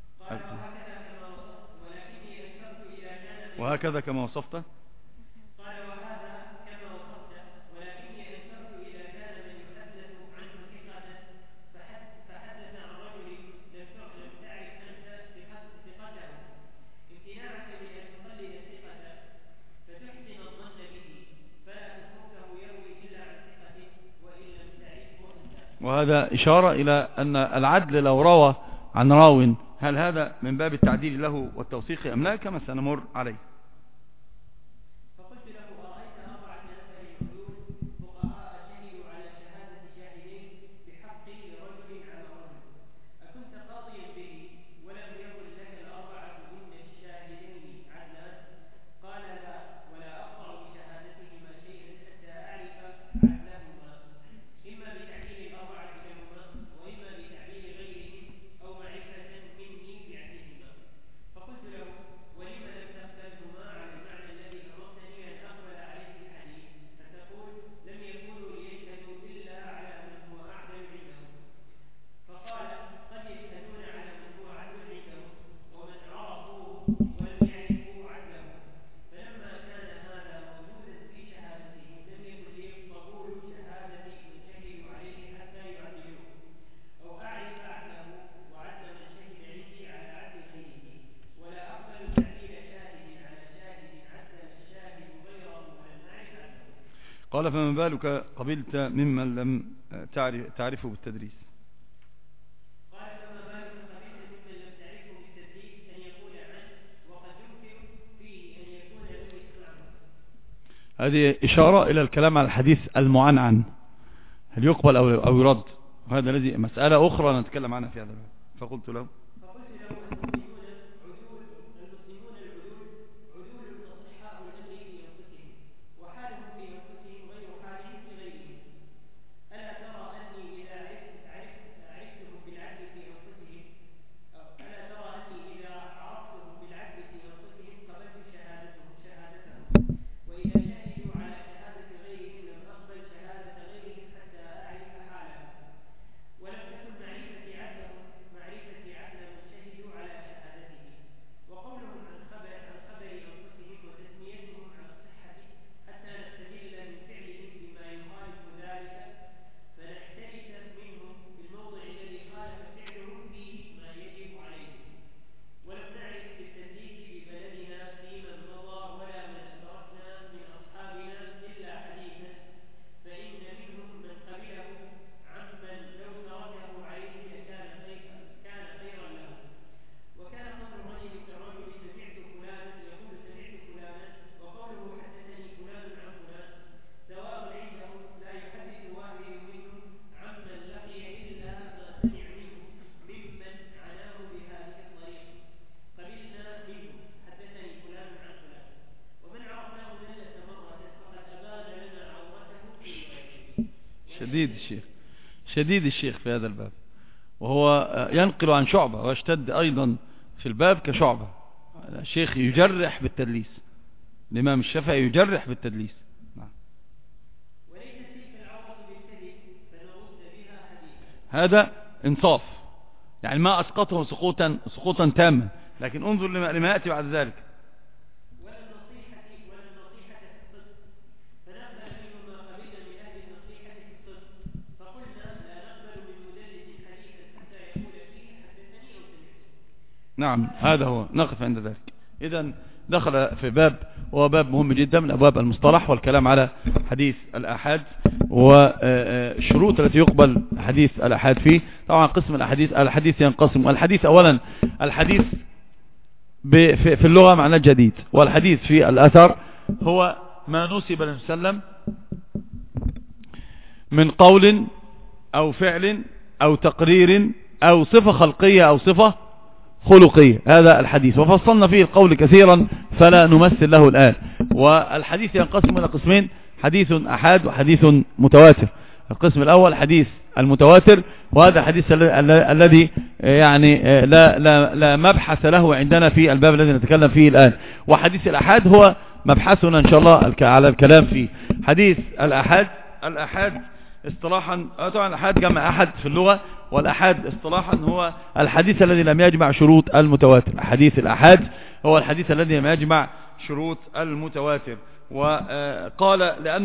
وهكذا كما وصفت. قال وهذا كما وصفت ولكني أنكرت إذا كان من يحدث عنه ثقة فحدث عن رجل لم تعرف أنت ثقته امتناعك من أن تقلد الثقة فتحسن الظن به فلا تتركه يروي إلا عن ثقة وإن لم تعرفه أنت. وهذا إشارة إلى أن العدل لو روى عن راو هل هذا من باب التعديل له والتوثيق أم لا كما سنمر عليه. فقلت له أرأيت 4 نفر عدول فقهاء شهدوا على شهادة شاهدين بحق لرجل على رجل أكنت قاضيا به ولم يكن لك ال4 من الشاهدين عدلان؟ قال لا ولا أقطع بشهادتهما شيئا حتى أعرف عدلهما إما بتعديل ال4 لهما وإما بتعديل غيرهم أو معرفة مني بعدلهما. فقلت له ولم لم تقبلهما على المعنى الذي أمرتني أن أقبل عليه الحديث فتقول لم يكونوا ليشهدوا إلا على من هو أعدل عندهم. فقال قد يشهدون على من هو عدل عندهم ومن عرفوه ولم يعرفوا عدله. فلما كان هذا موجودا في شهادتهم لم يكن لي قبول شهادة من شهدوا عليه حتى يعدلوه أو أعرف عدله وعدل من شهد عندي على عدل غيره. ولا أقبل تعديل شاهد على شاهد عدل الشاهد غيره ولم أعرف عدله. قال فما بالك قبلت ممن لم تعرفه بالتدريس. قال فما بالك قبلت ممن لم تعرفه بالتدريس أن يقول عنه وقد يمكن فيه أن يكون لم يسمعه. هذه إشارة إلى الكلام على الحديث المعنعن هل يقبل أو يرد. وهذا الذي مسألة أخرى نتكلم عنها في هذا الباب. فقلت له المسلمون العدول عدول أصحاء الأمر في أنفسهم وحالهم في أنفسهم غير حالهم في غيرهم. ألا ترى أني إذا عرفتهم بالعدل في أنفسهم ألا ترى أني إذا عرفتهم بالعدل في أنفسهم قبلت شهادتهم وإذا شهدوا على شهادة غيرهم لم أقبل شهادة غيرهم حتى أعرف حالهم. ولم تكن معرفتي عدل من شهدوا على شهادته. وقولهم عن خبر أنفسهم وتسميتهم عن الصحة حتى نستدل من فعلهم بما يخالف ذلك فنحترس منهم في الموضع الذي خالف فعلهم فيه ما يجب عليه. ولم نعرف بالتدليس ببلدنا فيما مضى ولا من أدركنا من أصحابنا إلا حديثا فإن منهم من قبله عمن لو تركه عليه كان خيرا له. وكان قول الرجل كالرجل سمعت فلانا يقول سمعت فلانا وقوله حدثني فلان عن فلان سواء عنده لا يحدث واحد منهم عمن لقي إلا ما سمع منه ممن عناه بهذه الطريقة قبلنا منه حدثني فلان عن فلان. ومن عرفناه دلة مرة فقد أبان لنا عورته في روايته. شديد الشيخ في هذا الباب وهو ينقل عن شعبة ويشتد أيضا في الباب كشعبة. الشيخ يجرح بالتدليس. الإمام الشافعي يجرح بالتدليس. وليس تلك العورة بالكذب فنرد بها حديثا. هذا انصاف يعني ما أسقطه سقوطا تاما. لكن انظر لما يأتي بعد ذلك. ولا النصيحة في الصدق، فنقبل منه ما قبلنا من أهل النصيحة في الصدق، فقلنا لا نقبل من مدلس حديثا حتى يقول فيه حدثني أو سمعت. نعم هذا هو، نقف عند ذلك. إذن دخل في باب، وهو باب مهم جدا من أبواب المصطلح والكلام على حديث الآحاد والشروط التي يقبل حديث الآحاد فيه. طبعا قسم الحديث ينقسم. الحديث أولا الحديث في اللغة معناه جديد، والحديث في الأثر هو ما نسب للنبي صلى الله عليه وسلم من قول أو فعل أو تقرير أو صفة خلقية أو صفة خلقية، هذا الحديث. وفصلنا فيه القول كثيرا فلا نمثل له الآن. والحديث ينقسم إلى قسمين: حديث أحاد وحديث متواتر. القسم الأول حديث المتواتر، وهذا الحديث الذي يعني لا مبحث له عندنا في الباب الذي نتكلم فيه الآن. وحديث الأحاد هو مبحثنا إن شاء الله على الكلام فيه. حديث الأحاد اصطلاحا، طبعا الأحاد جمع أحد في اللغة، والأحاد اصطلاحا هو الحديث الذي لم يجمع شروط المتواتر. حديث الأحاد هو الحديث الذي لم يجمع شروط المتواتر. وقال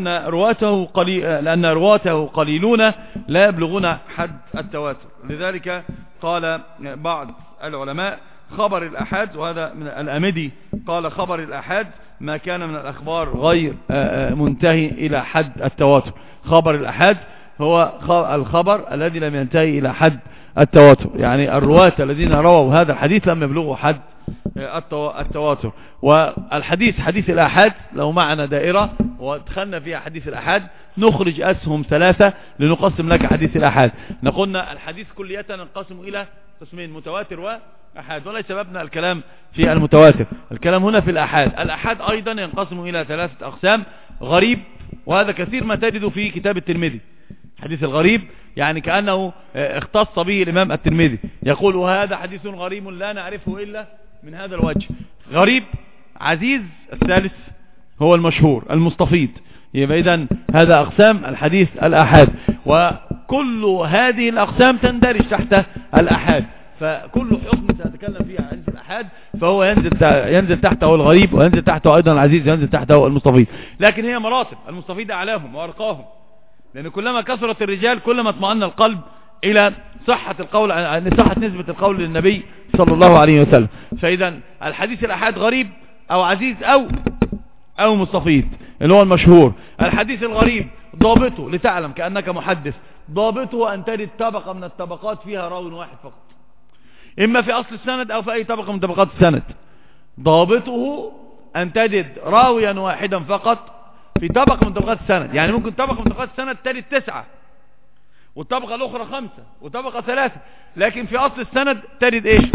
لأن رواته قليلون لا يبلغون حد التواتر، لذلك قال بعض العلماء خبر الأحاد، وهذا من الأمدي، قال خبر الأحاد ما كان من الأخبار غير منتهي إلى حد التواتر. خبر الأحاد هو الخبر الذي لم ينتهي إلى حد التواتر، يعني الرواة الذين رووا هذا الحديث لم يبلغوا حد التواتر. والحديث حديث الأحاد لو معنا دائرة ودخلنا فيها حديث الأحاد نخرج أسهم 3 لنقسم لك حديث الأحاد. نقولنا الحديث كلية ينقسم إلى قسمين: متواتر وأحاد، وليس بابنا الكلام في المتواتر، الكلام هنا في الأحاد. الأحاد أيضا ينقسم إلى 3 أقسام: غريب، وهذا كثير ما تجد في كتاب الترمذي. حديث الغريب يعني كأنه اختص به الإمام الترمذي، يقول وهذا حديث غريب لا نعرفه إلا من هذا الوجه. غريب، عزيز، الثالث هو المشهور المستفيض. يبقى إذن هذا أقسام الحديث الأحاد، وكل هذه الأقسام تندرج تحت الأحاد. فكل حكم سنتكلم فيه عن حديث الأحاد فهو ينزل تحته الغريب، وينزل تحته أيضا العزيز، وينزل تحته المستفيض. لكن هي مراتب، المستفيض أعلاهم وأرقاهم، لأن كلما كثرت الرجال كلما اطمأن القلب إلى صحة القول، صحة نسبة القول للنبي صلى الله عليه وسلم. فإذا الحديث الأحاد غريب أو عزيز أو مستفيض اللي هو المشهور. الحديث الغريب ضابطه لتعلم كأنك محدث، ضابطه أن تجد طبقة من الطبقات فيها راو واحد فقط، إما في أصل السند أو في أي طبقة من طبقات السند. ضابطه أن تجد راويا واحدا فقط في طبقة من طبقات السند. يعني ممكن طبقة من طبقات السند تجد 9، والطبقة الأخرى 5، وطبقة 3، لكن في أصل السند تجد إيش؟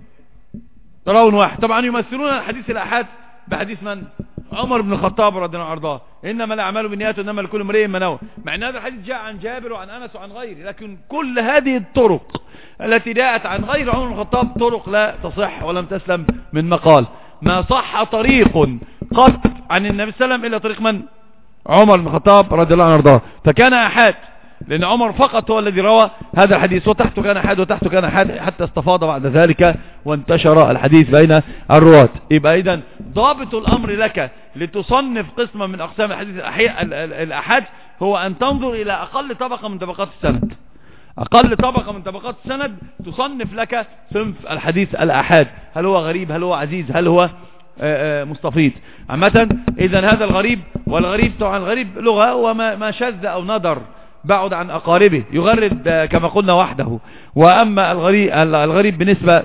راوي واحد. طبعا يمثلون الحديث الأحاد بحديث من؟ عمر بن الخطاب رضي الله عنه، إنما الأعمال بالنيات وإنما لكل امرئ ما نوى. مع أن هذا الحديث جاء عن جابر وعن أنس وعن غيره، لكن كل هذه الطرق التي جاءت عن غير عمر بن الخطاب طرق لا تصح ولم تسلم من مقال. ما صح طريق قط عن النبي صلى الله عليه وسلم إلا طريق من؟ عمر بن الخطاب رضي الله عنه، فكان أحاد لأن عمر فقط هو الذي روى هذا الحديث، وتحته كان أحاد وتحته كان أحاد، حتى استفاض بعد ذلك وانتشر الحديث بين الرواة. يبقى إذن ضابط الأمر لك لتصنف قسما من أقسام الحديث الأحاد هو أن تنظر إلى أقل طبقة من طبقات السند. أقل طبقة من طبقات السند تصنف لك صنف الحديث الأحاد، هل هو غريب، هل هو عزيز، هل هو مستفيض. عامة إذن هذا الغريب، والغريب طبعا الغريب لغة وما شذ أو ندر بعد عن أقاربه، يغرد كما قلنا وحده. وأما الغريب بالنسبة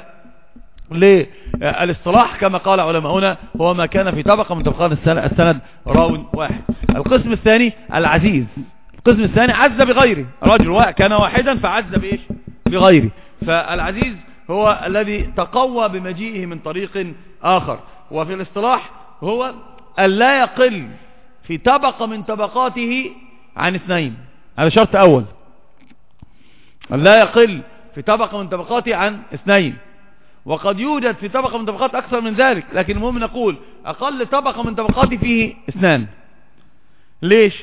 للاصطلاح كما قال علماؤنا هو ما كان في طبقة من طبقات السند راو واحد. القسم الثاني العزيز. القسم الثاني عز بغيره، رجل كان واحدا فعز بإيش؟ بغيره. فالعزيز هو الذي تقوى بمجيئه من طريق آخر. وفي الاصطلاح هو أن لا يقل في طبقة من طبقاته عن 2. هذا شرط أول، أن لا يقل في طبقة من طبقاته عن 2. وقد يوجد في طبقة من طبقات أكثر من ذلك، لكن المهم نقول أقل طبقة من طبقاته فيه 2. ليش؟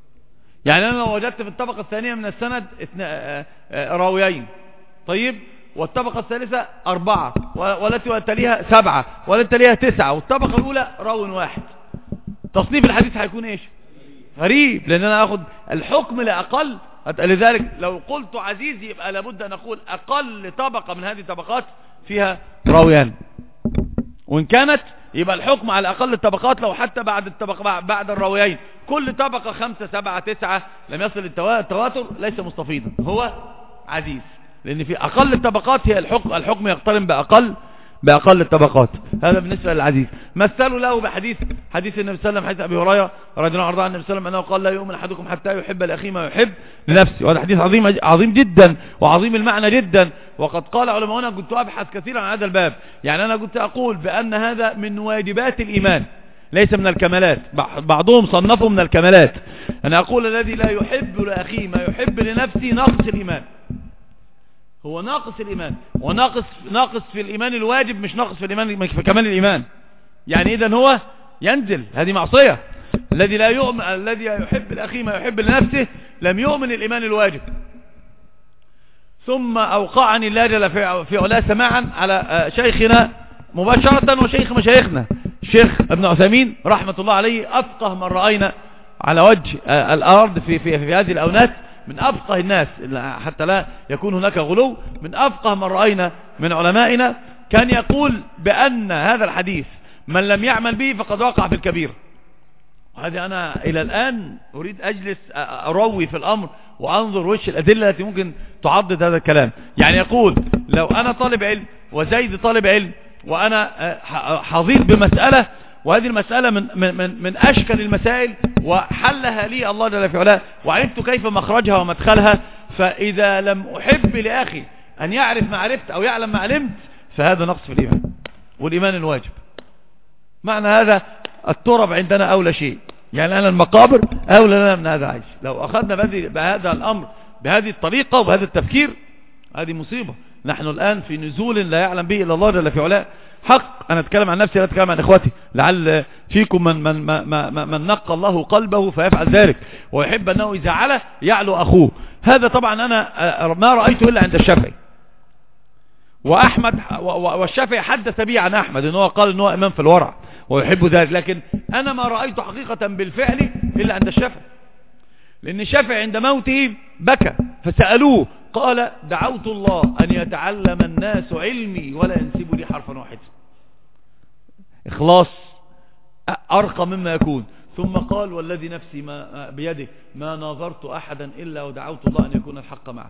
يعني أنا لو وجدت في الطبقة الثانية من السند راويين، طيب، والطبقة الثالثة 4 والتي تليها 7 والتي تليها 9 والطبقة الأولى راو واحد. تصنيف الحديث هيكون ايش؟ غريب، لأن أنا أخذ الحكم لأقل. لذلك لو قلت عزيز يبقى لابد أن أقول أقل طبقة من هذه الطبقات فيها راويان، وإن كانت يبقى الحكم على أقل الطبقات لو حتى بعد الطبقة بعد الراويين كل طبقة 5 7 9 لم يصل التواتر ليس مستفيضا، هو عزيز، لأن في أقل الطبقات هي الحكم يقترن بأقل الطبقات. هذا بالنسبة للعزيز. مثلوا له بحديث النبي صلى الله عليه وسلم، حديث أبي هريرة رضي الله عنه عن النبي صلى الله عليه وسلم أنه قال لا يؤمن أحدكم حتى يحب لأخيه ما يحب لنفسه. وهذا حديث عظيم جدا وعظيم المعنى جدا. وقد قال علماؤنا، كنت أبحث كثيرا عن هذا الباب، يعني أنا كنت أقول بأن هذا من واجبات الإيمان ليس من الكمالات، بعضهم صنفه من الكمالات. أنا أقول الذي لا يحب لأخيه ما يحب لنفسه ناقص الإيمان، هو ناقص الإيمان، وناقص في الإيمان الواجب، مش ناقص في الإيمان في كمال الإيمان. يعني إذن هو ينزل، هذه معصية. الذي لا يؤمن، الذي يحب لأخيه ما يحب لنفسه لم يؤمن الإيمان الواجب. ثم أوقعني الله جل في علاه سماعا على شيخنا مباشرة وشيخ مشايخنا الشيخ ابن عثيمين رحمة الله عليه، أفقه من رأينا على وجه الأرض في هذه الأونات، من أفقه الناس حتى لا يكون هناك غلو، من أفقه من رأينا من علمائنا، كان يقول بأن هذا الحديث من لم يعمل به فقد وقع في الكبير. وهذه أنا إلى الآن أريد أجلس أروي في الأمر وأنظر وش الأدلة التي ممكن تعضد هذا الكلام. يعني يقول لو أنا طالب علم وزيد طالب علم وأنا حظيظ بمسألة، وهذه المسألة من أشكل المسائل وحلها لي الله جل في علاه وعرفت كيف مخرجها ومدخلها، فإذا لم أحب لأخي أن يعرف ما عرفت أو يعلم ما علمت فهذا نقص في الإيمان والإيمان الواجب. معنى هذا التراب عندنا أولى شيء، يعني أنا المقابر أولى لنا من هذا عيش. لو أخذنا بهذا الأمر بهذه الطريقة وبهذا التفكير هذه مصيبة. نحن الآن في نزول لا يعلم به إلا الله جل في علاه. حق أنا أتكلم عن نفسي لا أتكلم عن إخوتي، لعل فيكم من نقى الله قلبه فيفعل ذلك ويحب أنه إذا علا يعلو أخوه. هذا طبعا أنا ما رأيته إلا عند الشافعي وأحمد، والشافعي حدث بي عن أحمد أنه قال أنه إمام في الورع ويحب ذلك، لكن أنا ما رأيته حقيقة بالفعل إلا عند الشافعي، لأن الشافعي عند موته بكى فسألوه قال دعوت الله أن يتعلم الناس علمي ولا ينسبوا لي حرفا واحدا. إخلاص أرقى مما يكون. ثم قال والذي نفسي ما بيده ما ناظرت أحدا إلا ودعوت الله أن يكون الحق معه.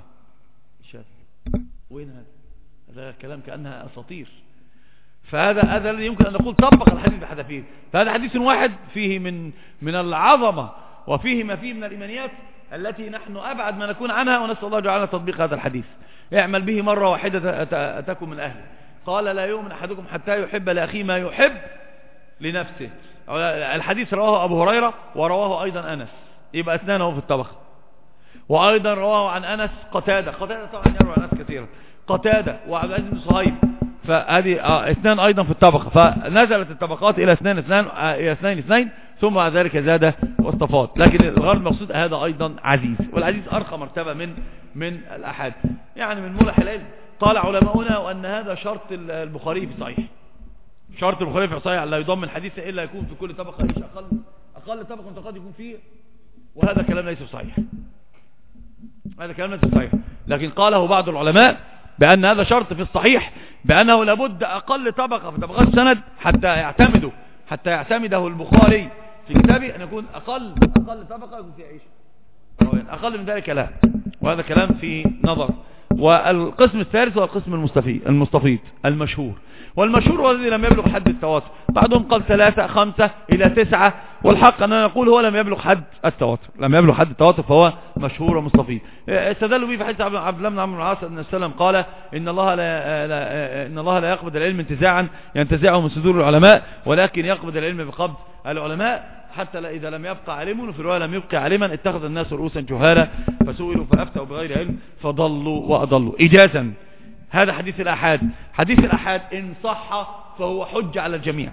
وين هذا الكلام؟ كأنها أساطير. فهذا الذي يمكن أن نقول طبق الحديث بحذافيره. فهذا حديث واحد فيه من العظمة وفيه ما فيه من الإيمانيات التي نحن أبعد ما نكون عنها، ونسأل الله جعلنا تطبيق هذا الحديث. اعمل به مرة واحدة أتكن من أهله. قال لا يؤمن أحدكم حتى يحب لأخيه ما يحب لنفسه. الحديث رواه أبو هريرة ورواه أيضا أنس، يبقى اثنان في الطبقة. وأيضا رواه عن أنس قتادة طبعا يروى عن أنس كثيرا، قتادة وعبد العزيز بن صهيب، فهذه اثنان أيضا في الطبقة. فنزلت الطبقات إلى اثنين ثم بعد ذلك زاد واستفاض. لكن الغرض المقصود هذا أيضا عزيز، والعزيز أرقى مرتبة من الأحد. يعني من ملح العلم قال علماؤنا وأن هذا شرط البخاري في صحيح، شرط البخاري في صحيح لا يضم الحديث إلا يكون في كل طبقة إيش أقل طبقة قد يكون فيه، وهذا كلام ليس صحيح، هذا كلام ليس صحيح. لكن قاله بعض العلماء بأن هذا شرط في الصحيح، بأنه لابد أقل طبقة في طبقات السند حتى يعتمده البخاري في كتابه أن يكون أقل طبقة يكون فيها إيش، أقل من ذلك لا. وهذا كلام في نظر. والقسم الثالث هو القسم المستفيض المشهور، والمشهور هو الذي لم يبلغ حد التواتر. بعضهم قال 3 5 إلى 9، والحق أننا نقول هو لم يبلغ حد التواتر، فهو مشهور ومستفيض. استدلوا به في حديث عبد الله بن عمرو بن العاص أن السلام قال إن الله لا يقبض العلم انتزاعا ينتزعه من صدور العلماء، ولكن يقبض العلم بقبض العلماء حتى إذا لم يبقى عالم، وفي رواية لم يبقى عالما اتخذ الناس رؤوسا جهالا فسئلوا فأفتوا بغير علم فضلوا وأضلوا. إجازا هذا حديث الأحاد. حديث الأحاد إن صح فهو حجة على الجميع،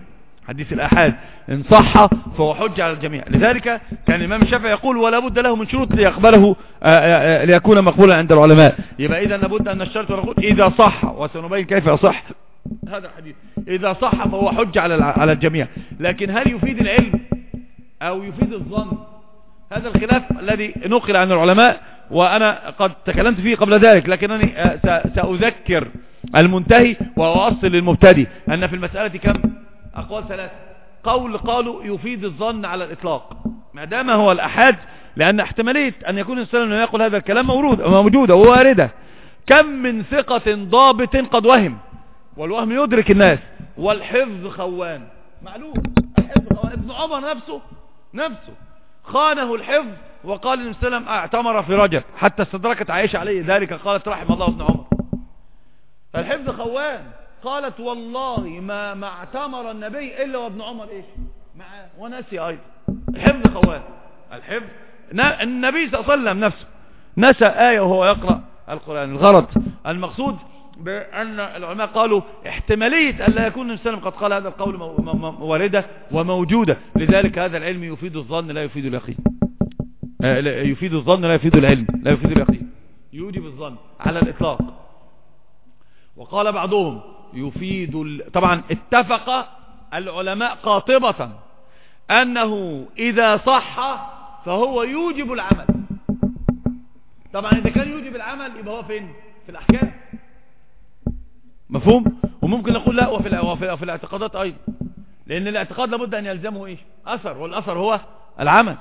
حديث الآحاد إن صح فهو حجة على الجميع. لذلك كان الإمام الشافعي يقول ولا بد له من شروط ليقبله ليكون مقبولا عند العلماء. يبقى إذا لابد أن نشترط ونقول إذا صح، وسنبين كيف يصح هذا الحديث. إذا صح فهو حجة على الجميع. لكن هل يفيد العلم أو يفيد الظن؟ هذا الخلاف الذي نقل عن العلماء، وأنا قد تكلمت فيه قبل ذلك، لكنني سأذكر المنتهي وأوصل للمبتدئ أن في المسألة كم أقوال؟ 3. قالوا يفيد الظن على الإطلاق ما دام هو الأحاد، لأن احتمالية أن يكون الإنسان يقول هذا الكلام موجودة وواردة. كم من ثقة ضابط قد وهم، والوهم يدرك الناس، والحفظ خوان. معلوم الحفظ خوان. ابن عمر نفسه خانه الحفظ، وقال النبي صلى الله عليه وسلم اعتمر في رجب، حتى استدركت عائشة عليه ذلك قالت رحم الله ابن عمر. فالحفظ خوان. قالت والله ما اعتمر النبي إلا وابن عمر إيش معاه ونسي أيضا. الحفظ خوان. الحفظ النبي صلى الله عليه وسلم نفسه نسى آية وهو يقرأ القرآن. الغرض المقصود بأن العلماء قالوا احتمالية أن لا يكون النبي صلى الله عليه وسلم قد قال هذا القول واردة وموجودة. لذلك هذا العلم يفيد الظن لا يفيد اليقين. يفيد الظن لا يفيد العلم لا يفيد اليقين، يوجب الظن على الإطلاق. وقال بعضهم يفيد طبعا اتفق العلماء قاطبة أنه إذا صح فهو يوجب العمل. طبعا إذا كان يوجب العمل يبقى هو فين؟ في الأحكام. مفهوم؟ وممكن نقول لا وفي الاعتقادات أيضا، لأن الاعتقاد لابد أن يلزمه إيش؟ أثر، والأثر هو العمل،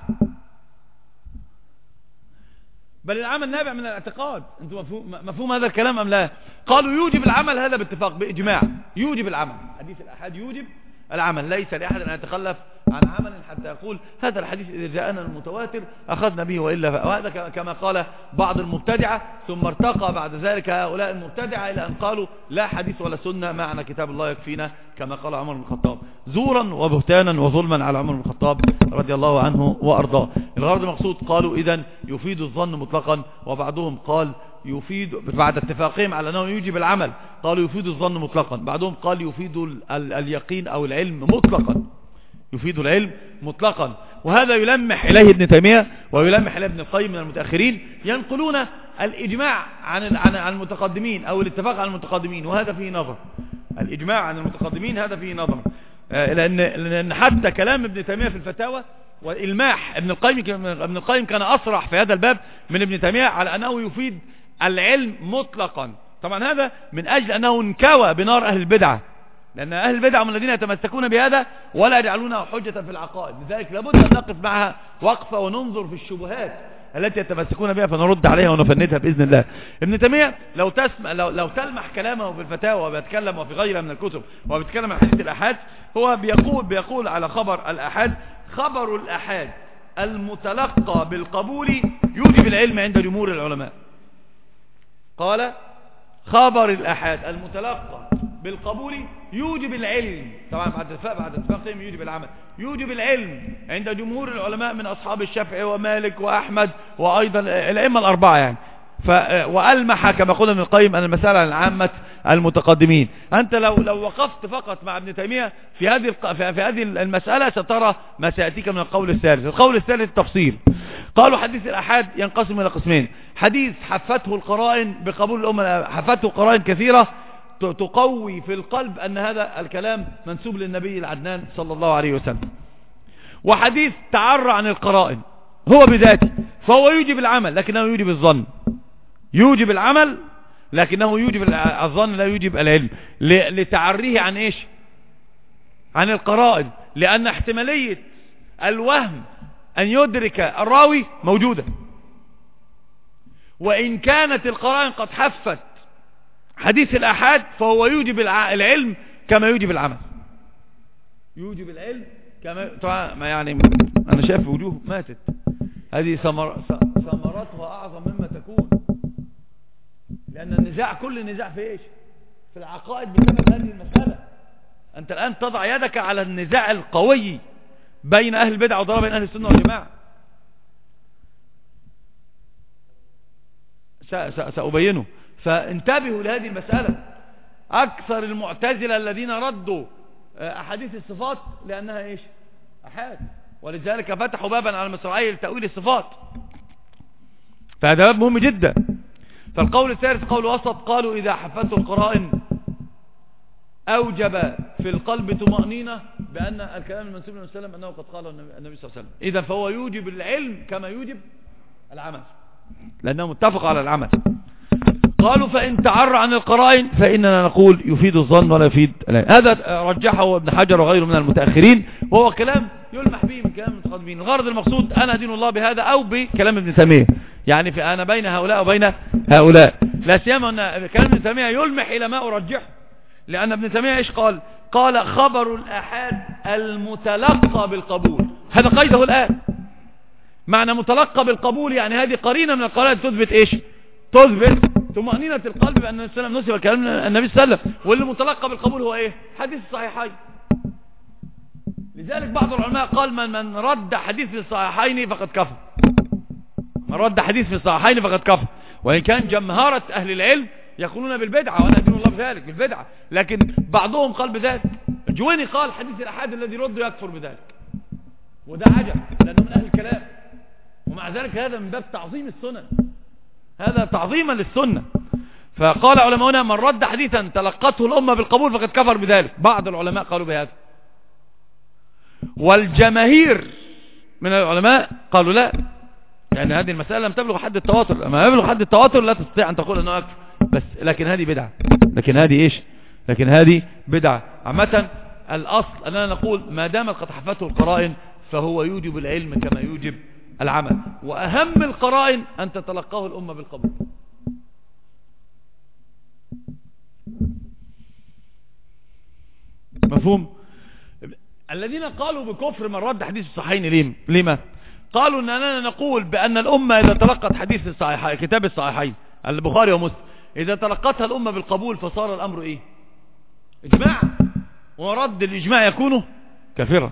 بل العمل نابع من الاعتقاد. انتم مفهوم هذا الكلام أم لا؟ قالوا يوجب العمل، هذا باتفاق بإجماع يوجب العمل. حديث الأحاد يوجب العمل، ليس لأحد أن يتخلف عن عمل حتى يقول هذا الحديث إذا جاءنا المتواتر أخذنا به وإلا وهذا كما قال بعض المبتدعة. ثم ارتقى بعد ذلك هؤلاء المبتدعة إلى أن قالوا لا حديث ولا سنة، معنا كتاب الله يكفينا، كما قال عمر بن الخطاب، زورا وبهتانا وظلما على عمر بن الخطاب رضي الله عنه وأرضاه. الغرض المقصود قالوا إذن يفيد الظن مطلقا. وبعضهم قال يفيد بعد اتفاقهم على أنه يوجب العمل، قالوا يفيد الظن مطلقا. بعضهم قال يفيد اليقين أو العلم مطلقا، يفيد العلم مطلقا. وهذا يلمح إليه ابن تيمية ويلمح إليه ابن القيم من المتأخرين، ينقلون الإجماع عن المتقدمين أو الاتفاق عن المتقدمين، وهذا فيه نظر. الإجماع عن المتقدمين هذا فيه نظر، لأن حتى كلام ابن تيمية في الفتاوى والإلماح ابن القيم كان أصرح في هذا الباب من ابن تيمية على أنه يفيد العلم مطلقا. طبعا هذا من أجل أنه انكوى بنار أهل البدعة، لأن أهل البدع هم الذين يتمسكون بهذا ولا يجعلونه حجة في العقائد. لذلك لابد أن نقف معها وقفة وننظر في الشبهات التي يتمسكون بها فنرد عليها ونفندها بإذن الله. ابن تيمية لو تلمح كلامه في الفتاوى وبيتكلم وفي غيرها من الكتب وبيتكلم عن حديث الأحاد، هو بيقول على خبر الأحاد: خبر الأحاد المتلقى بالقبول يوجب العلم عند جمهور العلماء. قال خبر الأحاد المتلقى بالقبول يوجب العلم، طبعا بعد اتفاقهم يوجب العمل، يوجب العلم عند جمهور العلماء من أصحاب الشافعي ومالك وأحمد وأيضا الأئمة الأربعة يعني. وألمح كما قلنا ابن القيم أن المسألة عن عامة المتقدمين. أنت لو وقفت فقط مع ابن تيمية في هذه المسألة سترى ما سيأتيك من القول الثالث. القول الثالث التفصيل. قالوا حديث الأحاد ينقسم إلى قسمين: حديث حفته القرائن بقبول الأمة، حفته قرائن كثيرة تقوي في القلب أن هذا الكلام منسوب للنبي العدنان صلى الله عليه وسلم، وحديث تعرى عن القرائن هو بذاته فهو يوجب العمل لكنه يوجب الظن، يوجب العمل لكنه يوجب الظن لا يوجب العلم، لتعريه عن ايش؟ عن القرائن، لأن احتمالية الوهم أن يدرك الراوي موجودة، وإن كانت القرائن قد حفت حديث الأحاد فهو يوجب العلم كما يوجب العمل، يوجب العلم كما طبعا يعني أنا شايف وجوه ماتت، هذه ثمرتها أعظم مما تكون، لأن النزاع كل النزاع في إيش؟ في العقائد بسبب هذه المسألة. أنت الآن تضع يدك على النزاع القوي بين أهل البدع وضرب بين أهل السنة والجماعة. سأبينه، فانتبهوا لهذه المسألة. أكثر المعتزلة الذين ردوا أحاديث الصفات لأنها إيش؟ أحاد، ولذلك فتحوا بابا على المصراعي لتأويل الصفات، فهذا باب مهم جدا. فالقول الثالث قول وسط، قالوا إذا حفته القرائن أوجب في القلب طمأنينة بأن الكلام المنسوب للنبي صلى الله عليه وسلم أنه قد قاله النبي صلى الله عليه وسلم. إذا فهو يوجب العلم كما يوجب العمل، لأنه متفق على العمل. قالوا فإن تعر عن القرائن فإننا نقول يفيد الظن ولا يفيد العلم. هذا رجحه ابن حجر وغيره من المتأخرين، وهو كلام يلمح به من كلام المتقدمين. الغرض المقصود أنا دين الله بهذا أو بكلام ابن تيمية، يعني أنا بين هؤلاء وبين هؤلاء، لا سيما أن كلام ابن تيمية يلمح إلى ما أرجحه، لأن ابن تيمية إيش قال؟ قال خبر الآحاد المتلقى بالقبول، هذا قيده الآن. معنى متلقى بالقبول يعني هذه قرينة من القرائن تثبت إيش؟ تثبت طمأنينة القلب بأن النبي صلى الله عليه وسلم نسب كلام النبي صلى الله عليه وسلم. واللي متلقى بالقبول هو إيه؟ حديث الصحيحين. لذلك بعض العلماء قال من رد حديث في الصحيحين فقد كفر، من رد حديث في الصحيحين فقد كفر. وإن كان جمهرة أهل العلم يقولون بالبدعة، وأنا أدين الله بذلك بالبدعة، لكن بعضهم قال بذلك. الجويني قال حديث الأحاد الذي رد يكفر بذلك، وده عجب لأنه من أهل الكلام، ومع ذلك هذا من باب تعظيم السنن، هذا تعظيما للسنة. فقال علماؤنا من رد حديثا تلقته الأمة بالقبول فقد كفر بذلك. بعض العلماء قالوا بهذا، والجماهير من العلماء قالوا لا، يعني هذه المسألة لم تبلغ حد التواتر. لما يبلغ حد التواتر لا تستطيع أن تقول أنه أكفر، بس لكن هذه بدعة، لكن هذه إيش؟ لكن هذه بدعة. عامة الأصل أننا نقول ما دام قد حفته القرائن فهو يوجب العلم كما يوجب العمل، وأهم القرائن أن تتلقاه الأمة بالقبول. مفهوم؟ الذين قالوا بكفر من رد حديث الصحيحين لما؟ قالوا أننا نقول بأن الأمة إذا تلقت حديث الصحيحين كتاب الصحيحين البخاري ومسلم إذا تلقتها الأمة بالقبول فصار الأمر إيه؟ إجماع، ورد الإجماع يكون كافرا.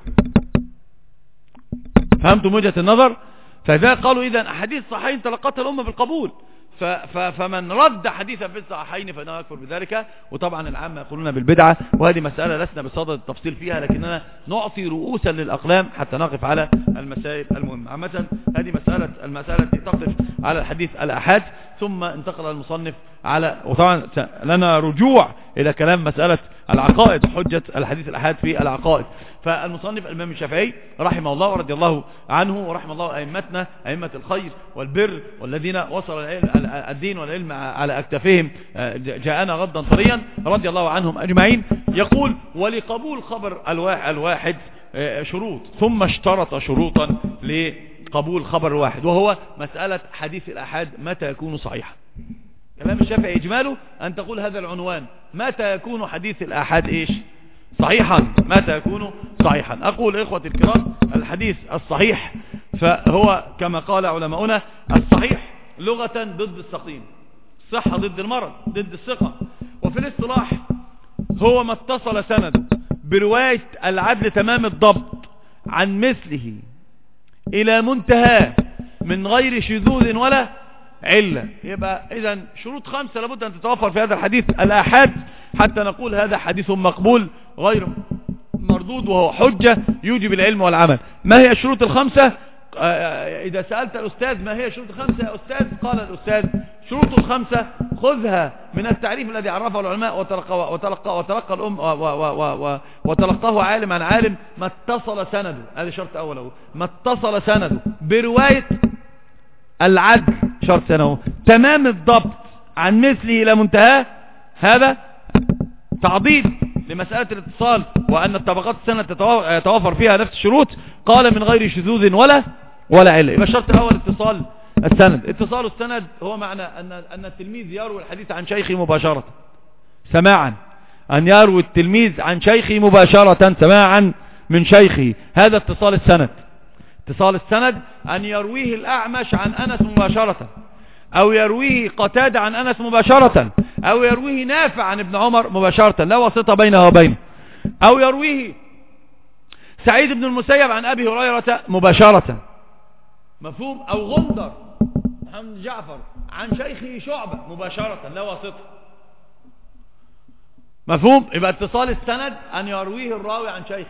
فهمتم وجهة النظر؟ فإذا قالوا إذا أحاديث الصحيحين تلقتها الأمة بالقبول، فمن رد حديثا في الصحيحين فإنه يكفر بذلك. وطبعا العامة يقولون بالبدعة، وهذه مسألة لسنا بصدد التفصيل فيها، لكننا نعطي رؤوسا للأقلام حتى نقف على المسائل المهمة. عامة هذه المسألة التي تقف على الحديث الأحاد، ثم انتقل المصنف على، وطبعا لنا رجوع إلى كلام مسألة العقائد، حجة الحديث الأحاد في العقائد. فالمصنف الإمام الشافعي رحمه الله ورضي الله عنه ورحمه الله أئمتنا أئمة الخير والبر والذين وصل الدين والعلم على أكتافهم جاءنا غدا طريا رضي الله عنهم أجمعين، يقول ولقبول خبر الواحد شروط، ثم اشترط شروطا لقبول خبر الواحد، وهو مسألة حديث الأحاد متى يكون صحيحا. كلام الشافعي إجماله أن تقول هذا العنوان: متى يكون حديث الآحاد إيش؟ صحيحا. متى يكون صحيحا؟ أقول إخوة الكرام الحديث الصحيح فهو كما قال علماؤنا الصحيح لغة ضد السقيم، صحة ضد المرض ضد الثقة، وفي الاصطلاح هو ما اتصل سند برواية العدل تمام الضبط عن مثله إلى منتهى من غير شذوذ ولا علة. يبقى إذن شروط 5 لابد أن تتوفر في هذا الحديث الآحاد حتى نقول هذا حديث مقبول غير مردود، وهو حجة يوجب العلم والعمل. ما هي الشروط 5؟ إذا سألت الأستاذ ما هي الشروط 5 يا أستاذ؟ قال الأستاذ شروط 5 خذها من التعريف الذي عرفه العلماء وتلقاه عالم عن عالم: ما اتصل سنده، هذا شرط أوله، ما اتصل سنده برواية العدل، شرط ثانوي، تمام الضبط عن مثله إلى منتهى، هذا تعضيد لمسألة الاتصال، وأن الطبقات السنة يتوافر فيها نفس الشروط. قال من غير شذوذ ولا علة. يبقى الشرط الأول اتصال السند. اتصال السند هو معنى أن التلميذ يروي الحديث عن شيخه مباشرة سماعا، أن يروي التلميذ عن شيخه مباشرة سماعا من شيخه، هذا اتصال السند. اتصال السند أن يرويه الأعمش عن أنس مباشرة، أو يرويه قتادة عن أنس مباشرة، أو يرويه نافع عن ابن عمر مباشرة لا واسطة بينه وبينه، أو يرويه سعيد بن المسيب عن أبي هريرة مباشرة. مفهوم؟ أو غندر محمد جعفر عن شيخه شعبة مباشرة لا واسطة. مفهوم؟ يبقى اتصال السند أن يرويه الراوي عن شيخ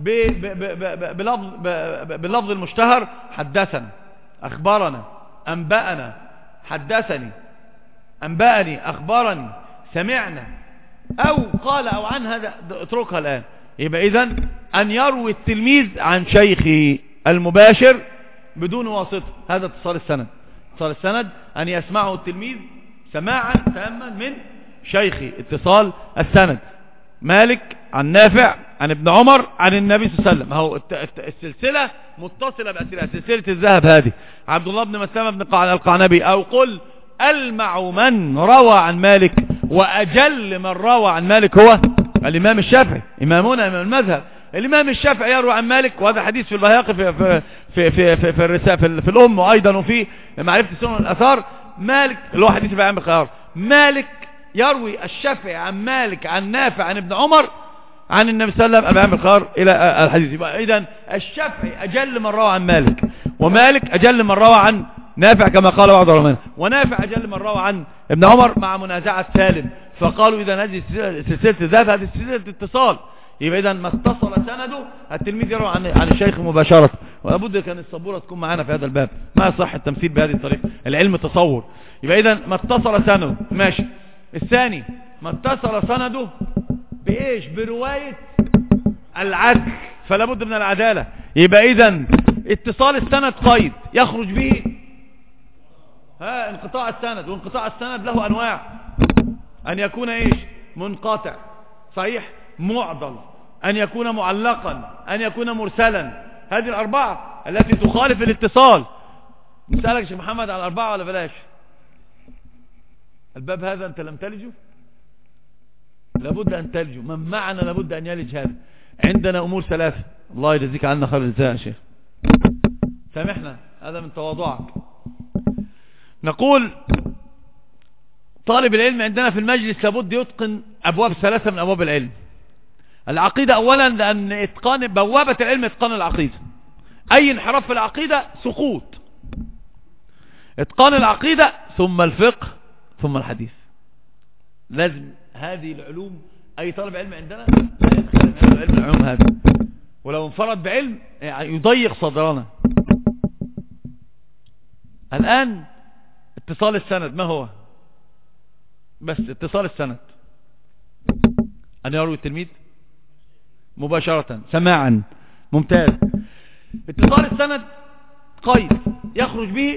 باللفظ المشتهر: حدثنا، أخبرنا، أنبأنا، حدثني، أنبأني، أخبرني، سمعنا، أو قال أو عن. هذا اتركها الآن. يبقى إذن أن يروي التلميذ عن شيخه المباشر بدون واسطة، هذا اتصال السند. اتصال السند أن يسمعه التلميذ سماعا تاما من شيخه، اتصال السند. مالك عن نافع عن ابن عمر عن النبي صلى الله عليه وسلم. هو السلسلة متصلة بأسئلة، سلسلة الذهب هذه. عبد الله بن مسلمة بن القعنبي، أو قل ألمع من روى عن مالك وأجل من روى عن مالك هو الإمام الشافعي، إمامنا إمام المذهب. الإمام الشافعي يروي عن مالك، وهذا حديث في البيهقي في الرسالة في الأم، وأيضا وفي معرفة سنن الأثار. مالك اللي هو حديث في عام الخيار، مالك يروي الشافعي عن مالك عن نافع عن ابن عمر عن النبي صلى الله عليه وسلم أمام الخيار إلى الحديث. يبقى إذن الشافعي أجل من روى عن مالك، ومالك أجل من روى عن نافع كما قال بعض العلماء، ونافع أجل من روى عن ابن عمر، مع منازعة سالم. فقالوا إذا هذه سلسلة الذات، هذه سلسلة اتصال. يبقى إذا ما اتصل سنده التلميذ يروى عن الشيخ مباشرة. ولابد كان السبورة تكون معنا في هذا الباب، ما يصح التمثيل بهذه الطريقة، العلم تصور. يبقى إذا ما اتصل سنده ماشي. الثاني ما اتصل سنده بإيش؟ برواية العدل، فلا بد من العدالة. يبقى إذا اتصال السند قيد يخرج به انقطاع السند، وانقطاع السند له أنواع: أن يكون إيش؟ منقطع، صحيح، معضل، أن يكون معلقا، أن يكون مرسلا. هذه الأربعة التي تخالف الاتصال. نسألك يا شيخ محمد على الأربعة ولا بلاش؟ الباب هذا أنت لم تلجه، لابد أن تلجه. من معنا لابد أن يلج هذا. عندنا أمور ثلاثة، الله يجزيك عنا خير الجزاء يا شيخ، سامحنا، هذا من تواضعك. نقول طالب العلم عندنا في المجلس لابد يتقن أبواب ثلاثة من أبواب العلم. العقيدة أولا، لأن إتقان بوابة العلم إتقان العقيدة. أي انحراف في العقيدة سقوط. إتقان العقيدة، ثم الفقه، ثم الحديث. لازم هذه العلوم. أي طالب علم عندنا لا يتكلم عن علم العلوم هذا، ولو انفرد بعلم يضيق صدرنا. الآن اتصال السند ما هو؟ بس اتصال السند أن يروي التلميذ مباشرة سماعا، ممتاز. اتصال السند قيد يخرج به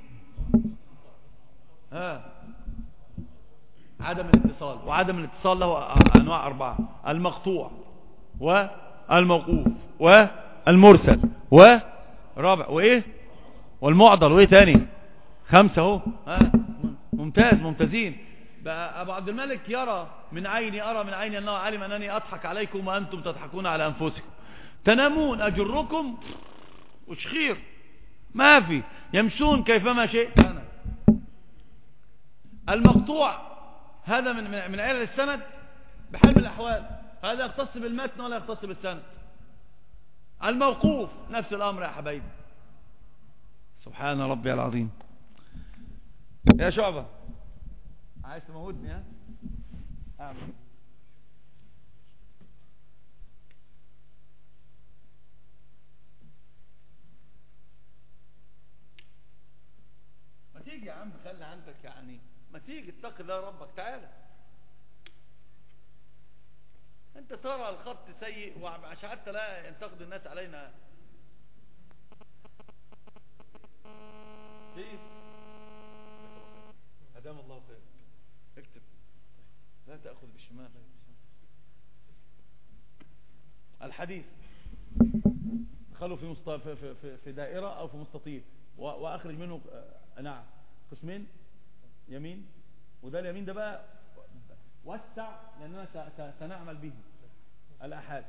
عدم الاتصال. وعدم الاتصال له أنواع أربعة: المقطوع، والموقوف، والمرسل، ورابع وإيه؟ والمعضل. وإيه تاني؟ خمسة اهو. ممتاز، ممتازين. بقى أبو عبد الملك يرى من عيني، أرى من عيني أنه علم أنني أضحك عليكم وأنتم تضحكون على أنفسكم، تنامون أجركم وشخير ما في، يمشون كيفما شئت. أنا المقطوع هذا من علل السند بحال من الأحوال، هذا يختص بالمتن ولا يختص بالسند. الموقوف نفس الأمر يا حبايبي. سبحان ربي العظيم. يا شعبة عايز تموتني؟ ها اعمل ما تيجي يا عم، خلي عندك يعني، ما تيجي اتق الله ربك، تعالى. انت ترى الخط سيء وعشان حتى لا ينتقد الناس علينا. كيف أدام الله خير، اكتب، لا تأخذ بالشمال. الحديث خلوا في دائرة أو في مستطيل، وأخرج منه نعم قسمين، يمين، وده اليمين ده بقى وسع لأننا سنعمل به. الأحاد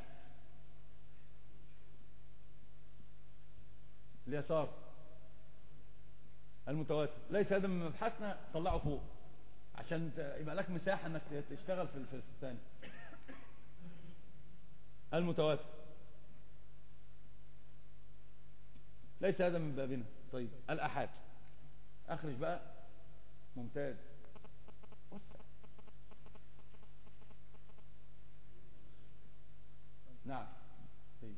اليسار، المتواتر. ليس هذا من مبحثنا، طلعه فوق عشان يبقى لك مساحة انك تشتغل في الثاني. المتواتر ليس هذا من بابنا. طيب الأحاد اخرج بقى، ممتاز، وسع. نعم. طيب.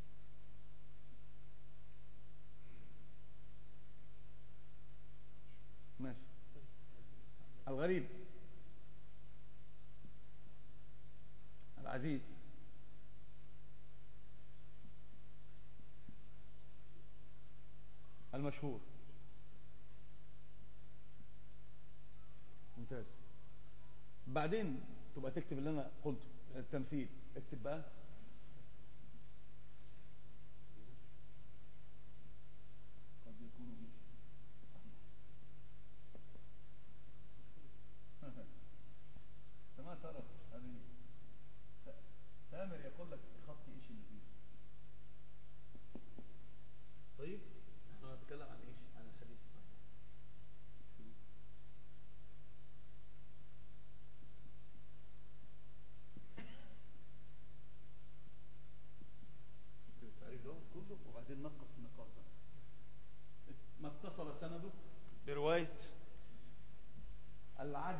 ماشي. الغريب، العزيز، المشهور. ممتاز. بعدين تبقى تكتب اللي انا قلته، التمثيل. اكتب بقى قد يكون به. تمام. ترى هذه تامر يقول لك خطي ايش اللي فيه. طيب احنا هنتكلم عن ايش؟ عن الحديث. التعريف ده كله وبعدين نقص النقاط. ما اتصل سنده برواية العدل،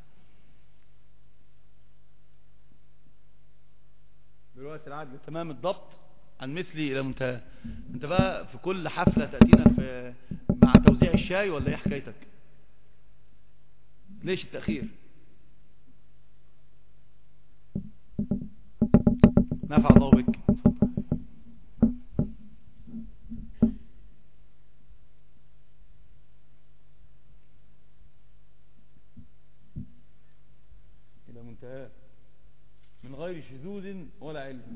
برواية العدل تمام الضبط عن مثلي إلى منتهى. انت بقى في كل حفلة تأتينا في مع توزيع الشاي ولا ايه حكايتك؟ ليش التأخير؟ نفع الله بك. إلى منتهى من غير شذوذ ولا علم.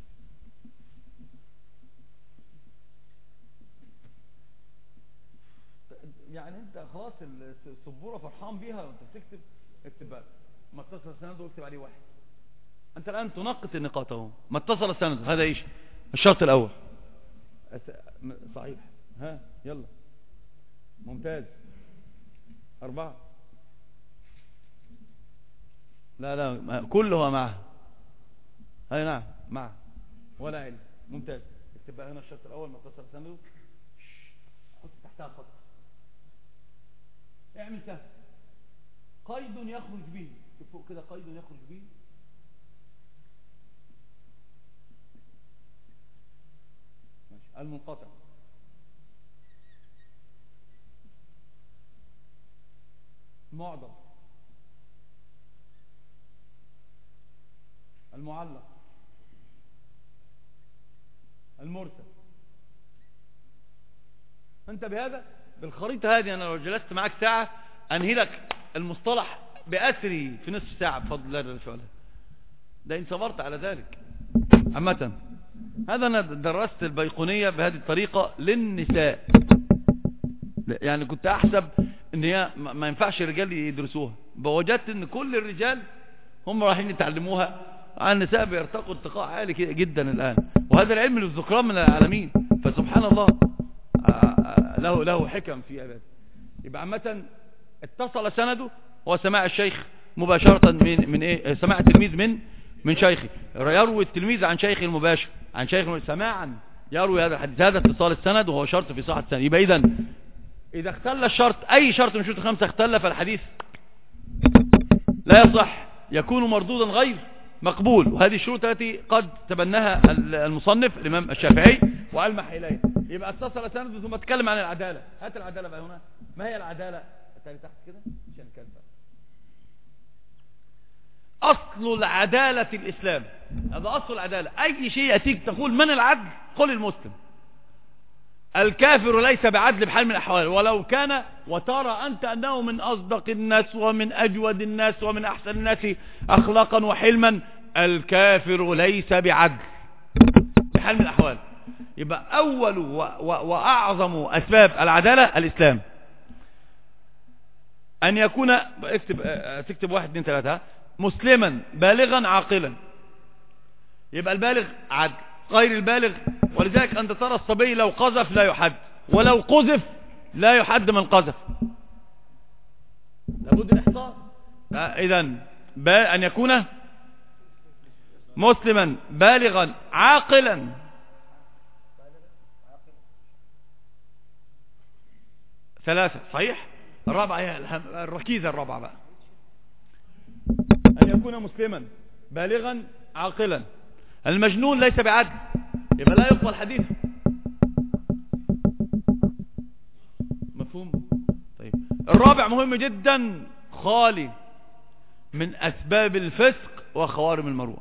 يعني انت خلاص السبوره فرحان بيها وانت بتكتب. اكتب بقى ما اتصل سنده واكتب عليه واحد. انت الان تنقط النقاط اهو. ما اتصل سنده هذا ايش؟ الشرط الاول. صحيح. ها يلا. ممتاز. 4. لا كله معه. هاي نعم معه ولا علم. ممتاز. اكتب بقى هنا الشرط الاول ما اتصل سنده. حط تحتها خط. اعمل سهل. قيد يخرج به. فوق كده قيد يخرج به. ماشي. المنقطع. المعضل. المعلق. المرسل. انت بهذا بالخريطة هذه انا لو جلست معك ساعة انهي لك المصطلح بأسري في نصف ساعة بفضل الله جل وعلا. ده ان صبرت على ذلك. عامة هذا انا درست البيقونية بهذه الطريقة للنساء. يعني كنت احسب ان هي ما ينفعش الرجال يدرسوها. بوجدت ان كل الرجال هم رايحين يتعلموها. النساء بيرتقوا ارتقاء عالي جدا الان. وهذا العلم للذكران من العالمين. فسبحان الله له حكم في هذا. يبقى عامة اتصل سنده هو سماع الشيخ مباشرة من ايه؟ سماع التلميذ من شيخه. يروي التلميذ عن شيخه المباشر عن شيخه سماعا يروي هذا الحديث. هذا اتصال السند وهو شرط في صحة السند. يبقى اذا اختل الشرط اي شرط من شروط الخمسة اختل فالحديث لا يصح يكون مردودا غير مقبول. وهذه الشروط التي قد تبناها المصنف الامام الشافعي وألمح اليه. يبقى اتصل سنده ثم تكلم عن العدالة. هات العدالة بقى هنا. ما هي العدالة؟ التالي تحت كده عشان نتكلم. اصل العدالة الاسلام. هذا اصل العدالة. اي شيء يأتيك تقول من العدل قل المسلم. الكافر ليس بعدل بحال من الاحوال ولو كان وترى انت انه من اصدق الناس ومن اجود الناس ومن احسن الناس اخلاقا وحلما. الكافر ليس بعدل بحال من الاحوال. يبقى اول واعظم اسباب العدالة الاسلام. ان يكون تكتب 1 2 3 مسلما بالغا عاقلا. يبقى البالغ عدل. غير البالغ ولذلك انت ترى الصبي لو قذف لا يحد ولو قذف لا يحد من قذف. لابد الاحصاء. اذا ان يكون مسلما بالغا عاقلا. ثلاثة صحيح. الرابعة هي الركيزة. الرابعة بقى أن يكون مسلما بالغا عاقلا. المجنون ليس بعدل، يبقى لا يقبل حديثه. مفهوم؟ طيب الرابع مهم جدا، خالي من أسباب الفسق وخوارم المروءة،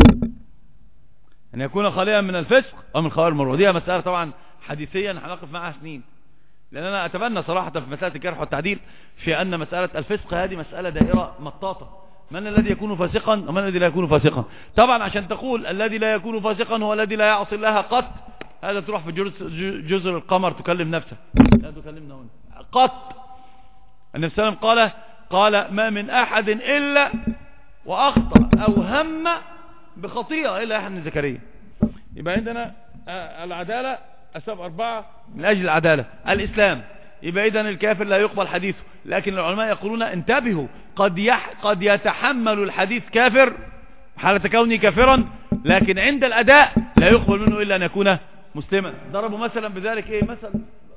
أن يكون خاليا من الفسق ومن خوارم المروءة. دي مسألة طبعا حديثيا هنقف معها سنين، لأن أنا أتبنى صراحة في مسألة الجرح والتعديل في أن مسألة الفسق هذه مسألة دائرة مطاطة، من الذي يكون فاسقا ومن الذي لا يكون فاسقا. طبعا عشان تقول الذي لا يكون فاسقا هو الذي لا يعصي الله قط، هذا تروح في جزر القمر تكلم نفسك، لا تكلمنا هنا قط. النبي صلى الله عليه وسلم قال ما من أحد إلا وأخطأ أو هم بخطيئة إلا يحيى بن زكريا. يبقى عندنا العدالة، أسباب 4 من أجل العدالة. الإسلام، يبقى إذن الكافر لا يقبل حديثه، لكن العلماء يقولون انتبهوا، قد يتحمل الحديث كافر حالة كونه كافرا، لكن عند الأداء لا يقبل منه إلا أن يكون مسلما. ضربوا مثلا بذلك إيه؟ مثلا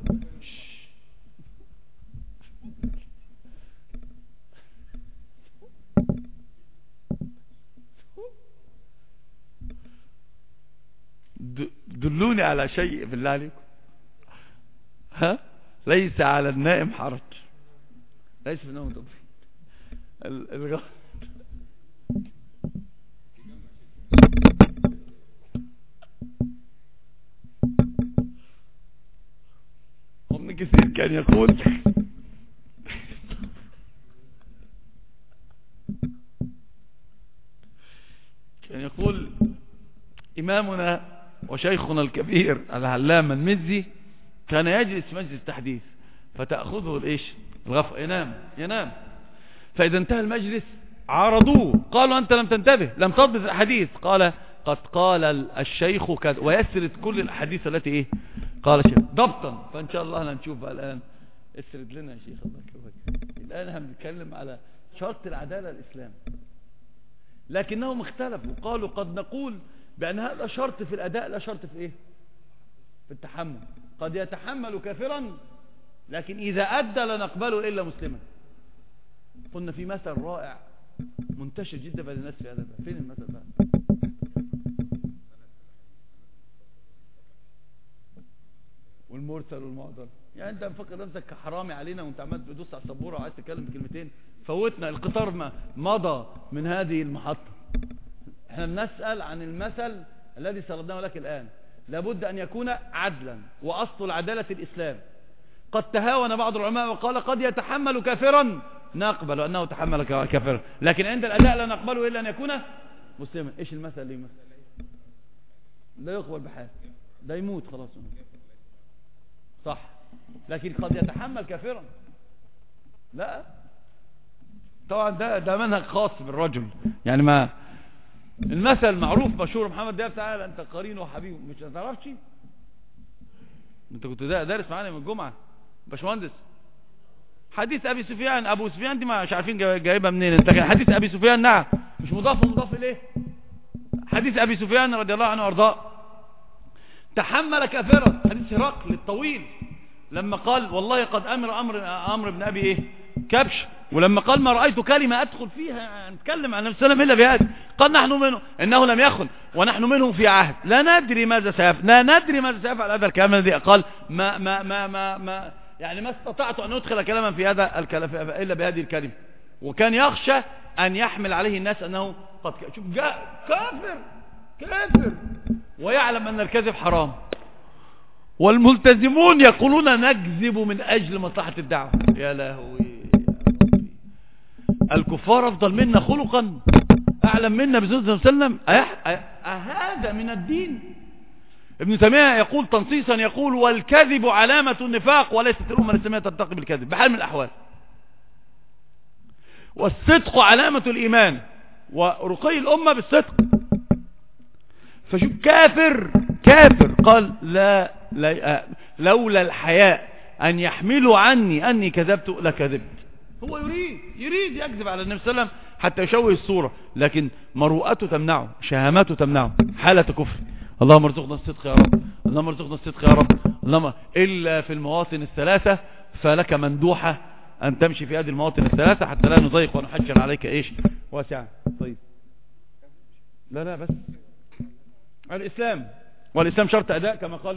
دلوني على شيء بالله عليكم. ها؟ ليس على النائم حرج، ليس في النوم تضريب. ابن كثير كان يقول إمامنا وشيخنا الكبير العلامة المزي كان يجلس مجلس تحديث فتأخذه الإيش؟ الغفوة، ينام. فإذا انتهى المجلس عارضوه، قالوا أنت لم تنتبه، لم تضبط الحديث. قال قد قال الشيخ كذا، ويسرد كل الأحاديث التي إيه قال شيخ ضبطا. فإن شاء الله هنشوف الآن، اسرد لنا يا شيخ الله يكرمك. الآن هنتكلم على شرط العدالة الإسلام، لكنهم اختلفوا، قالوا قد نقول بأن هذا شرط في الأداء لا شرط في إيه؟ في التحمل. قد يتحمل كافرا لكن إذا أدى لنقبله إلا مسلما. قلنا في مثل رائع منتشر جدا بين الناس في هذا. فين المثل ده؟ والمرسل والمعضل. يعني انت مفكر نفسك حرامي علينا وانت عمال تدوس على السبوره وعايز تتكلم بكلمتين؟ فوتنا القطار ما مضى من هذه المحطه. احنا بنسأل عن المثل الذي سردناه لك الآن، لابد أن يكون عدلا، وأصل العدالة الإسلام. قد تهاون بعض العلماء وقال قد يتحمل كافرا، نقبل أنه تحمل كافرا، لكن عند الأداء لا نقبله إلا أن يكون مسلما. إيش المثل اللي مثل؟ لا يقبل بحال، ده يموت خلاص صح، لكن قد يتحمل كافرا لا. طبعا ده منهج خاص بالرجل، يعني ما المثل معروف مشهور، محمد دياب تعالى انت قرين وحبيب، مش هتعرفش؟ انت كنت دارس معانا من الجمعه باشمهندس. حديث ابي سفيان، ابو سفيان دي مش عارفين جايبها منين انت. حديث ابي سفيان نعم، مش مضاف اليه. حديث ابي سفيان رضي الله عنه وارضاه تحمل كافرا. حديث هرقل الطويل لما قال والله قد امر بن ابي ايه كبش، ولما قال ما رأيت كلمة أدخل فيها نتكلم عن نفسنا إلا بهذا، قال نحن منه إنه لم يخن ونحن منه في عهد، لا ندري ماذا سيفعل هذا الكلام الذي قال ما يعني ما استطعت أن أدخل كلاما في هذا الكلام إلا بهذه الكلمة. وكان يخشى أن يحمل عليه الناس أنه قد شوف جاء كافر ويعلم أن الكذب حرام، والملتزمون يقولون نكذب من أجل مصلحة الدعوة. يا لهوي، الكفار أفضل منا خلقا، أعلم منا بزوج صلى الله عليه وسلم. هذا من الدين؟ ابن تيمية يقول تنصيصا، يقول والكذب علامة النفاق وليست الأمة الإسلامية ترتقي بالكذب بحال من الأحوال، والصدق علامة الإيمان ورقي الأمة بالصدق. فشوف كافر قال لا لولا الحياء أن يحملوا عني أني كذبت لكذبت. هو يريد يكذب على النبي صلى الله عليه وسلم حتى يشوه الصورة، لكن مروءته تمنعه، شهاماته تمنعه، حالة كفر. اللهم ارزقنا الصدق يا رب، اللهم ارزقنا الصدق يا رب، اللهم إلا في المواطن الثلاثة فلك مندوحة أن تمشي في هذه المواطن الثلاثة حتى لا نضيق ونحجر عليك إيش واسعا. طيب لا بس الإسلام، والإسلام شرط أداء كما قال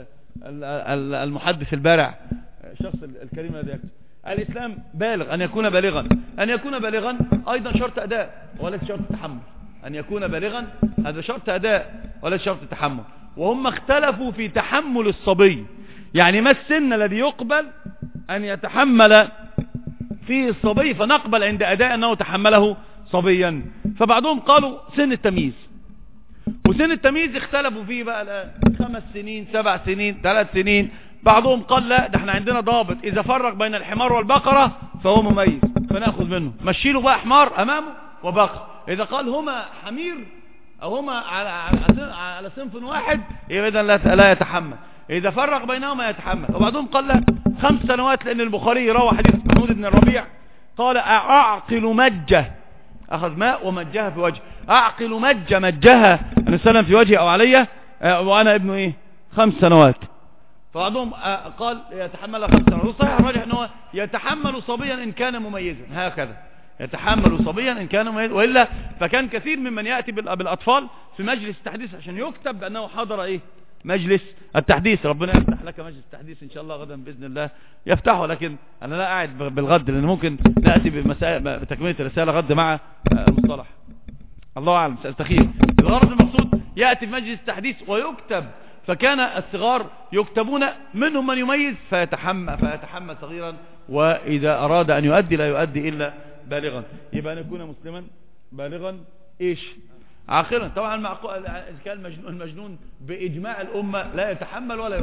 المحدث البارع الشخص الكريم الذي يكتب. الإسلام بالغ، أن يكون بالغا. أن يكون بالغا أيضا شرط أداء وليس شرط تحمل. أن يكون بالغا هذا شرط أداء وليس شرط تحمل. وهم اختلفوا في تحمل الصبي، يعني ما السن الذي يقبل أن يتحمل فيه الصبي فنقبل عند أداء أنه تحمله صبيا. فبعضهم قالوا سن التمييز، وسن التمييز اختلفوا فيه بقى 5 سنين 7 سنين 3 سنين. بعضهم قال لا، ده احنا عندنا ضابط، إذا فرق بين الحمار والبقرة فهو مميز فنأخذ منه، مشي له بقى حمار أمامه وبقر. إذا قال هما حمير أو هما على صنف واحد يبقى إذن لا يتحمل، إذا فرق بينهما يتحمل. وبعضهم قال لا 5 سنوات، لأن البخاري روى حديث محمود بن الربيع قال أعقل مجة، أخذ ماء ومجها في وجهه، أعقل مجها النبي صلى في وجهي أو علي وأنا ابن 5 سنوات. فبعضهم قال يتحمل 5 سنوات، والصحيح الراجح أنه يتحمل صبيا إن كان مميزا، هكذا يتحمل صبيا إن كان مميزا. وإلا فكان كثير ممن يأتي بالأطفال في مجلس التحديث عشان يكتب بأنه حضر مجلس التحديث. ربنا يفتح لك مجلس التحديث إن شاء الله غدا بإذن الله يفتحه، لكن أنا لا قاعد بالغد لأن ممكن نأتي بتكملة الرسالة غد مع المصطلح، الله أعلم سأستخير. الغرض المقصود يأتي في مجلس التحديث ويكتب، فكان الصغار يكتبون منهم من يميز فيتحمل صغيرا، وإذا أراد أن يؤدي لا يؤدي إلا بالغا. يبقى أن يكون مسلما بالغا عاقلا. طبعا كان المجنون بإجماع الأمة لا يتحمل ولا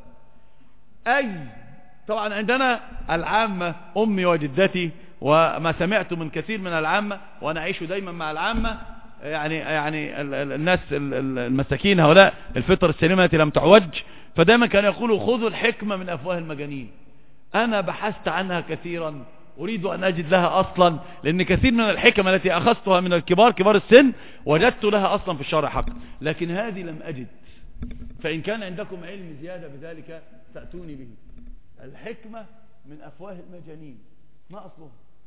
يؤدي. طبعا عندنا العامة أمي وجدتي، وما سمعت من كثير من العامة، وأنا أعيش دايما مع العامة، يعني الناس المساكين هؤلاء الفطر السليمة التي لم تعوج، فدايما كانوا يقولوا خذوا الحكمة من أفواه المجانين. أنا بحثت عنها كثيرا، أريد أن أجد لها أصلا، لأن كثير من الحكم التي أخذتها من كبار السن وجدت لها أصلا في الشرع حق، لكن هذه لم أجد. فإن كان عندكم علم زيادة بذلك تأتوني به. الحكمة من أفواه المجانين ما أصلها؟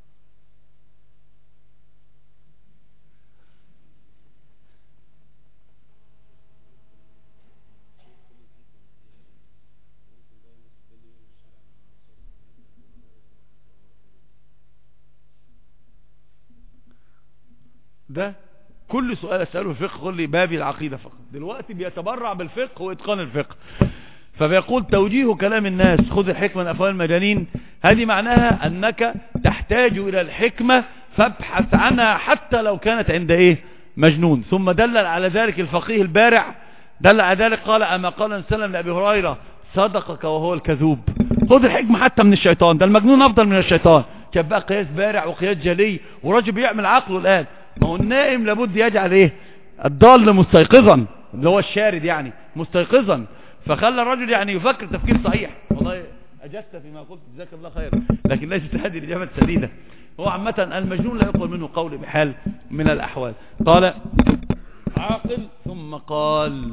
ده كل سؤال أسأله في الفقه قل لي بابي العقيدة فقط. دلوقتي بيتبرع بالفقه وإتقان الفقه، فبيقول توجيه كلام الناس خذ الحكمة من أفواه المجانين، هذه معناها أنك تحتاج إلى الحكمة فابحث عنها حتى لو كانت عند مجنون. ثم دلل على ذلك الفقيه البارع، دل على ذلك قال أما قال النبي صلى الله عليه وسلم لأبي هريرة صدقك وهو الكذوب. خذ الحكمة حتى من الشيطان، ده المجنون أفضل من الشيطان. كان بقى قياس بارع وقياس جلي، وراجل بيعمل عقله الآن. ما هو النائم لابد يجعل الضال مستيقظا، اللي هو الشارد يعني مستيقظا، فخلى الرجل يعني يفكر تفكير صحيح. والله أجزت فيما قلت جزاك الله خير، لكن ليست هذه الإجابة السديدة. هو عامة المجنون لا يقبل منه قول بحال من الأحوال. قال عاقل، ثم قال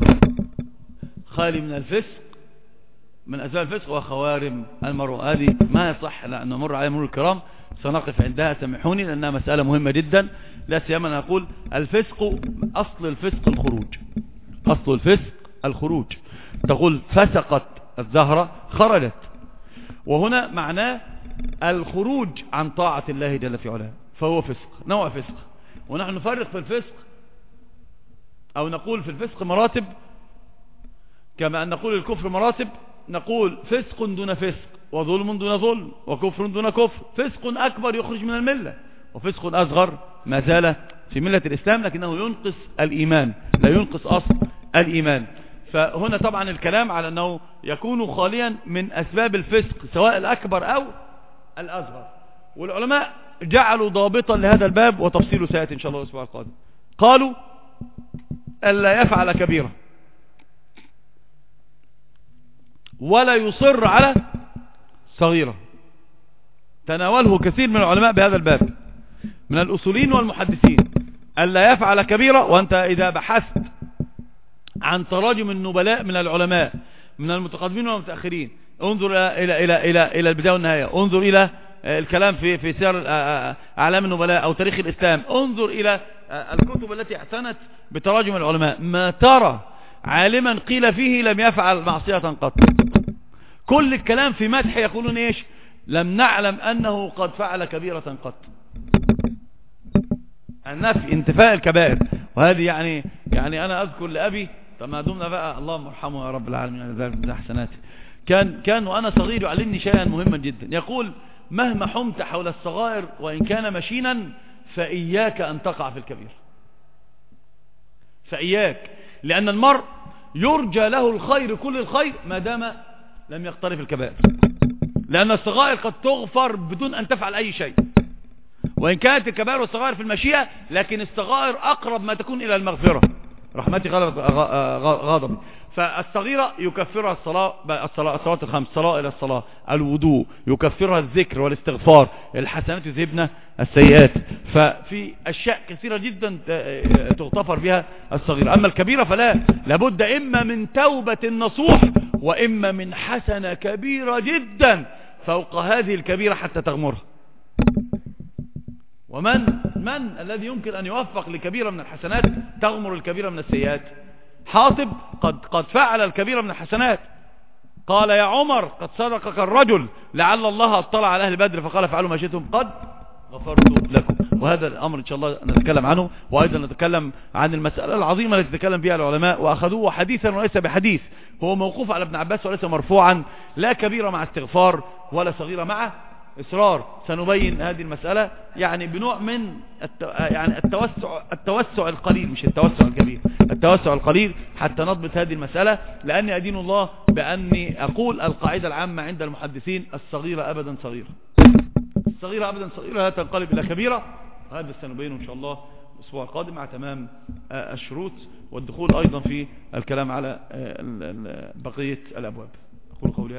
خالي من الفسق، من أسباب الفسق وخوارم المروءة. هذه ما يصح أن نمر عليها مرور الكرام، سنقف عندها سامحوني لأنها مسألة مهمة جدا، لا سيما نقول الفسق أصل الفسق الخروج، أصل الفسق الخروج. تقول فسقت الزهرة خرجت، وهنا معناه الخروج عن طاعة الله جل في علاه، فهو فسق، نوع فسق. ونحن نفرق في الفسق، أو نقول في الفسق مراتب، كما أن نقول الكفر مراتب، نقول فسق دون فسق، وظلم دون ظلم، وكفر دون كفر. فسق أكبر يخرج من الملة، وفسق أصغر ما زال في ملة الإسلام لكنه ينقص الإيمان، لا ينقص أصل الإيمان. فهنا طبعا الكلام على أنه يكون خاليا من أسباب الفسق سواء الأكبر أو الأصغر. والعلماء جعلوا ضابطا لهذا الباب، وتفصيله سيأتي إن شاء الله الأسبوع القادم. قالوا ألا يفعل كبيرة ولا يصر على صغيرة. تناوله كثير من العلماء بهذا الباب من الأصولين والمحدثين. ألا يفعل كبيرة، وأنت إذا بحثت عن تراجم النبلاء من العلماء من المتقدمين والمتأخرين، انظر إلى البداية والنهاية، انظر إلى الكلام في سير أعلام النبلاء أو تاريخ الإسلام، انظر إلى الكتب التي اعتنت بتراجم العلماء، ما ترى عالما قيل فيه لم يفعل معصية قط. كل الكلام في مدح يقولون ايش؟ لم نعلم انه قد فعل كبيرة قط. النفي انتفاء الكبائر. وهذه يعني انا اذكر لابي، ما دمنا بقى اللهم ارحمه يا رب العالمين ذلك من احسناته، كان وانا صغير يعلمني شيئا مهما جدا، يقول مهما حمت حول الصغائر وان كان مشينا فاياك ان تقع في الكبير. فاياك، لان المرء يرجى له الخير كل الخير ما دام لم يقترف الكبائر، لان الصغائر قد تغفر بدون ان تفعل اي شيء، وان كانت الكبائر والصغائر في المشيئة، لكن الصغائر اقرب ما تكون الى المغفرة. رحمتي غلبت غضبي. فالصغيرة يكفرها الصلوات الخمس، صلاة إلى الصلاة، الوضوء يكفرها الذكر والاستغفار، الحسنات يذهبن السيئات. ففي أشياء كثيرة جدا تغتفر بها الصغيرة. أما الكبيرة فلا، لابد إما من توبة نصوح وإما من حسنة كبيرة جدا فوق هذه الكبيرة حتى تغمرها. من الذي يمكن أن يوفق لكبيرة من الحسنات تغمر الكبيرة من السيئات؟ حاطب قد فعل الكبيرة من الحسنات، قال يا عمر قد صدقك الرجل لعل الله اطلع على أهل بدر فقال فعلوا ما شئتم قد غفرت لكم. وهذا الأمر إن شاء الله نتكلم عنه، وأيضا نتكلم عن المسألة العظيمة التي تكلم فيها العلماء وأخذوه حديثا وليس بحديث، هو موقوف على ابن عباس وليس مرفوعا، لا كبيرة مع استغفار ولا صغيرة مع إصرار. سنبين هذه المسألة يعني بنوع من التوسع القليل، مش التوسع الكبير، التوسع القليل، حتى نضبط هذه المسألة. لأني أدين الله بأني أقول القاعدة العامة عند المحدثين: الصغيرة أبدا صغيرة، الصغيرة أبدا صغيرة لا تنقلب إلى كبيرة. هذا سنبينه إن شاء الله الأسبوع القادم مع تمام الشروط والدخول أيضا في الكلام على بقية الأبواب. أقول قولي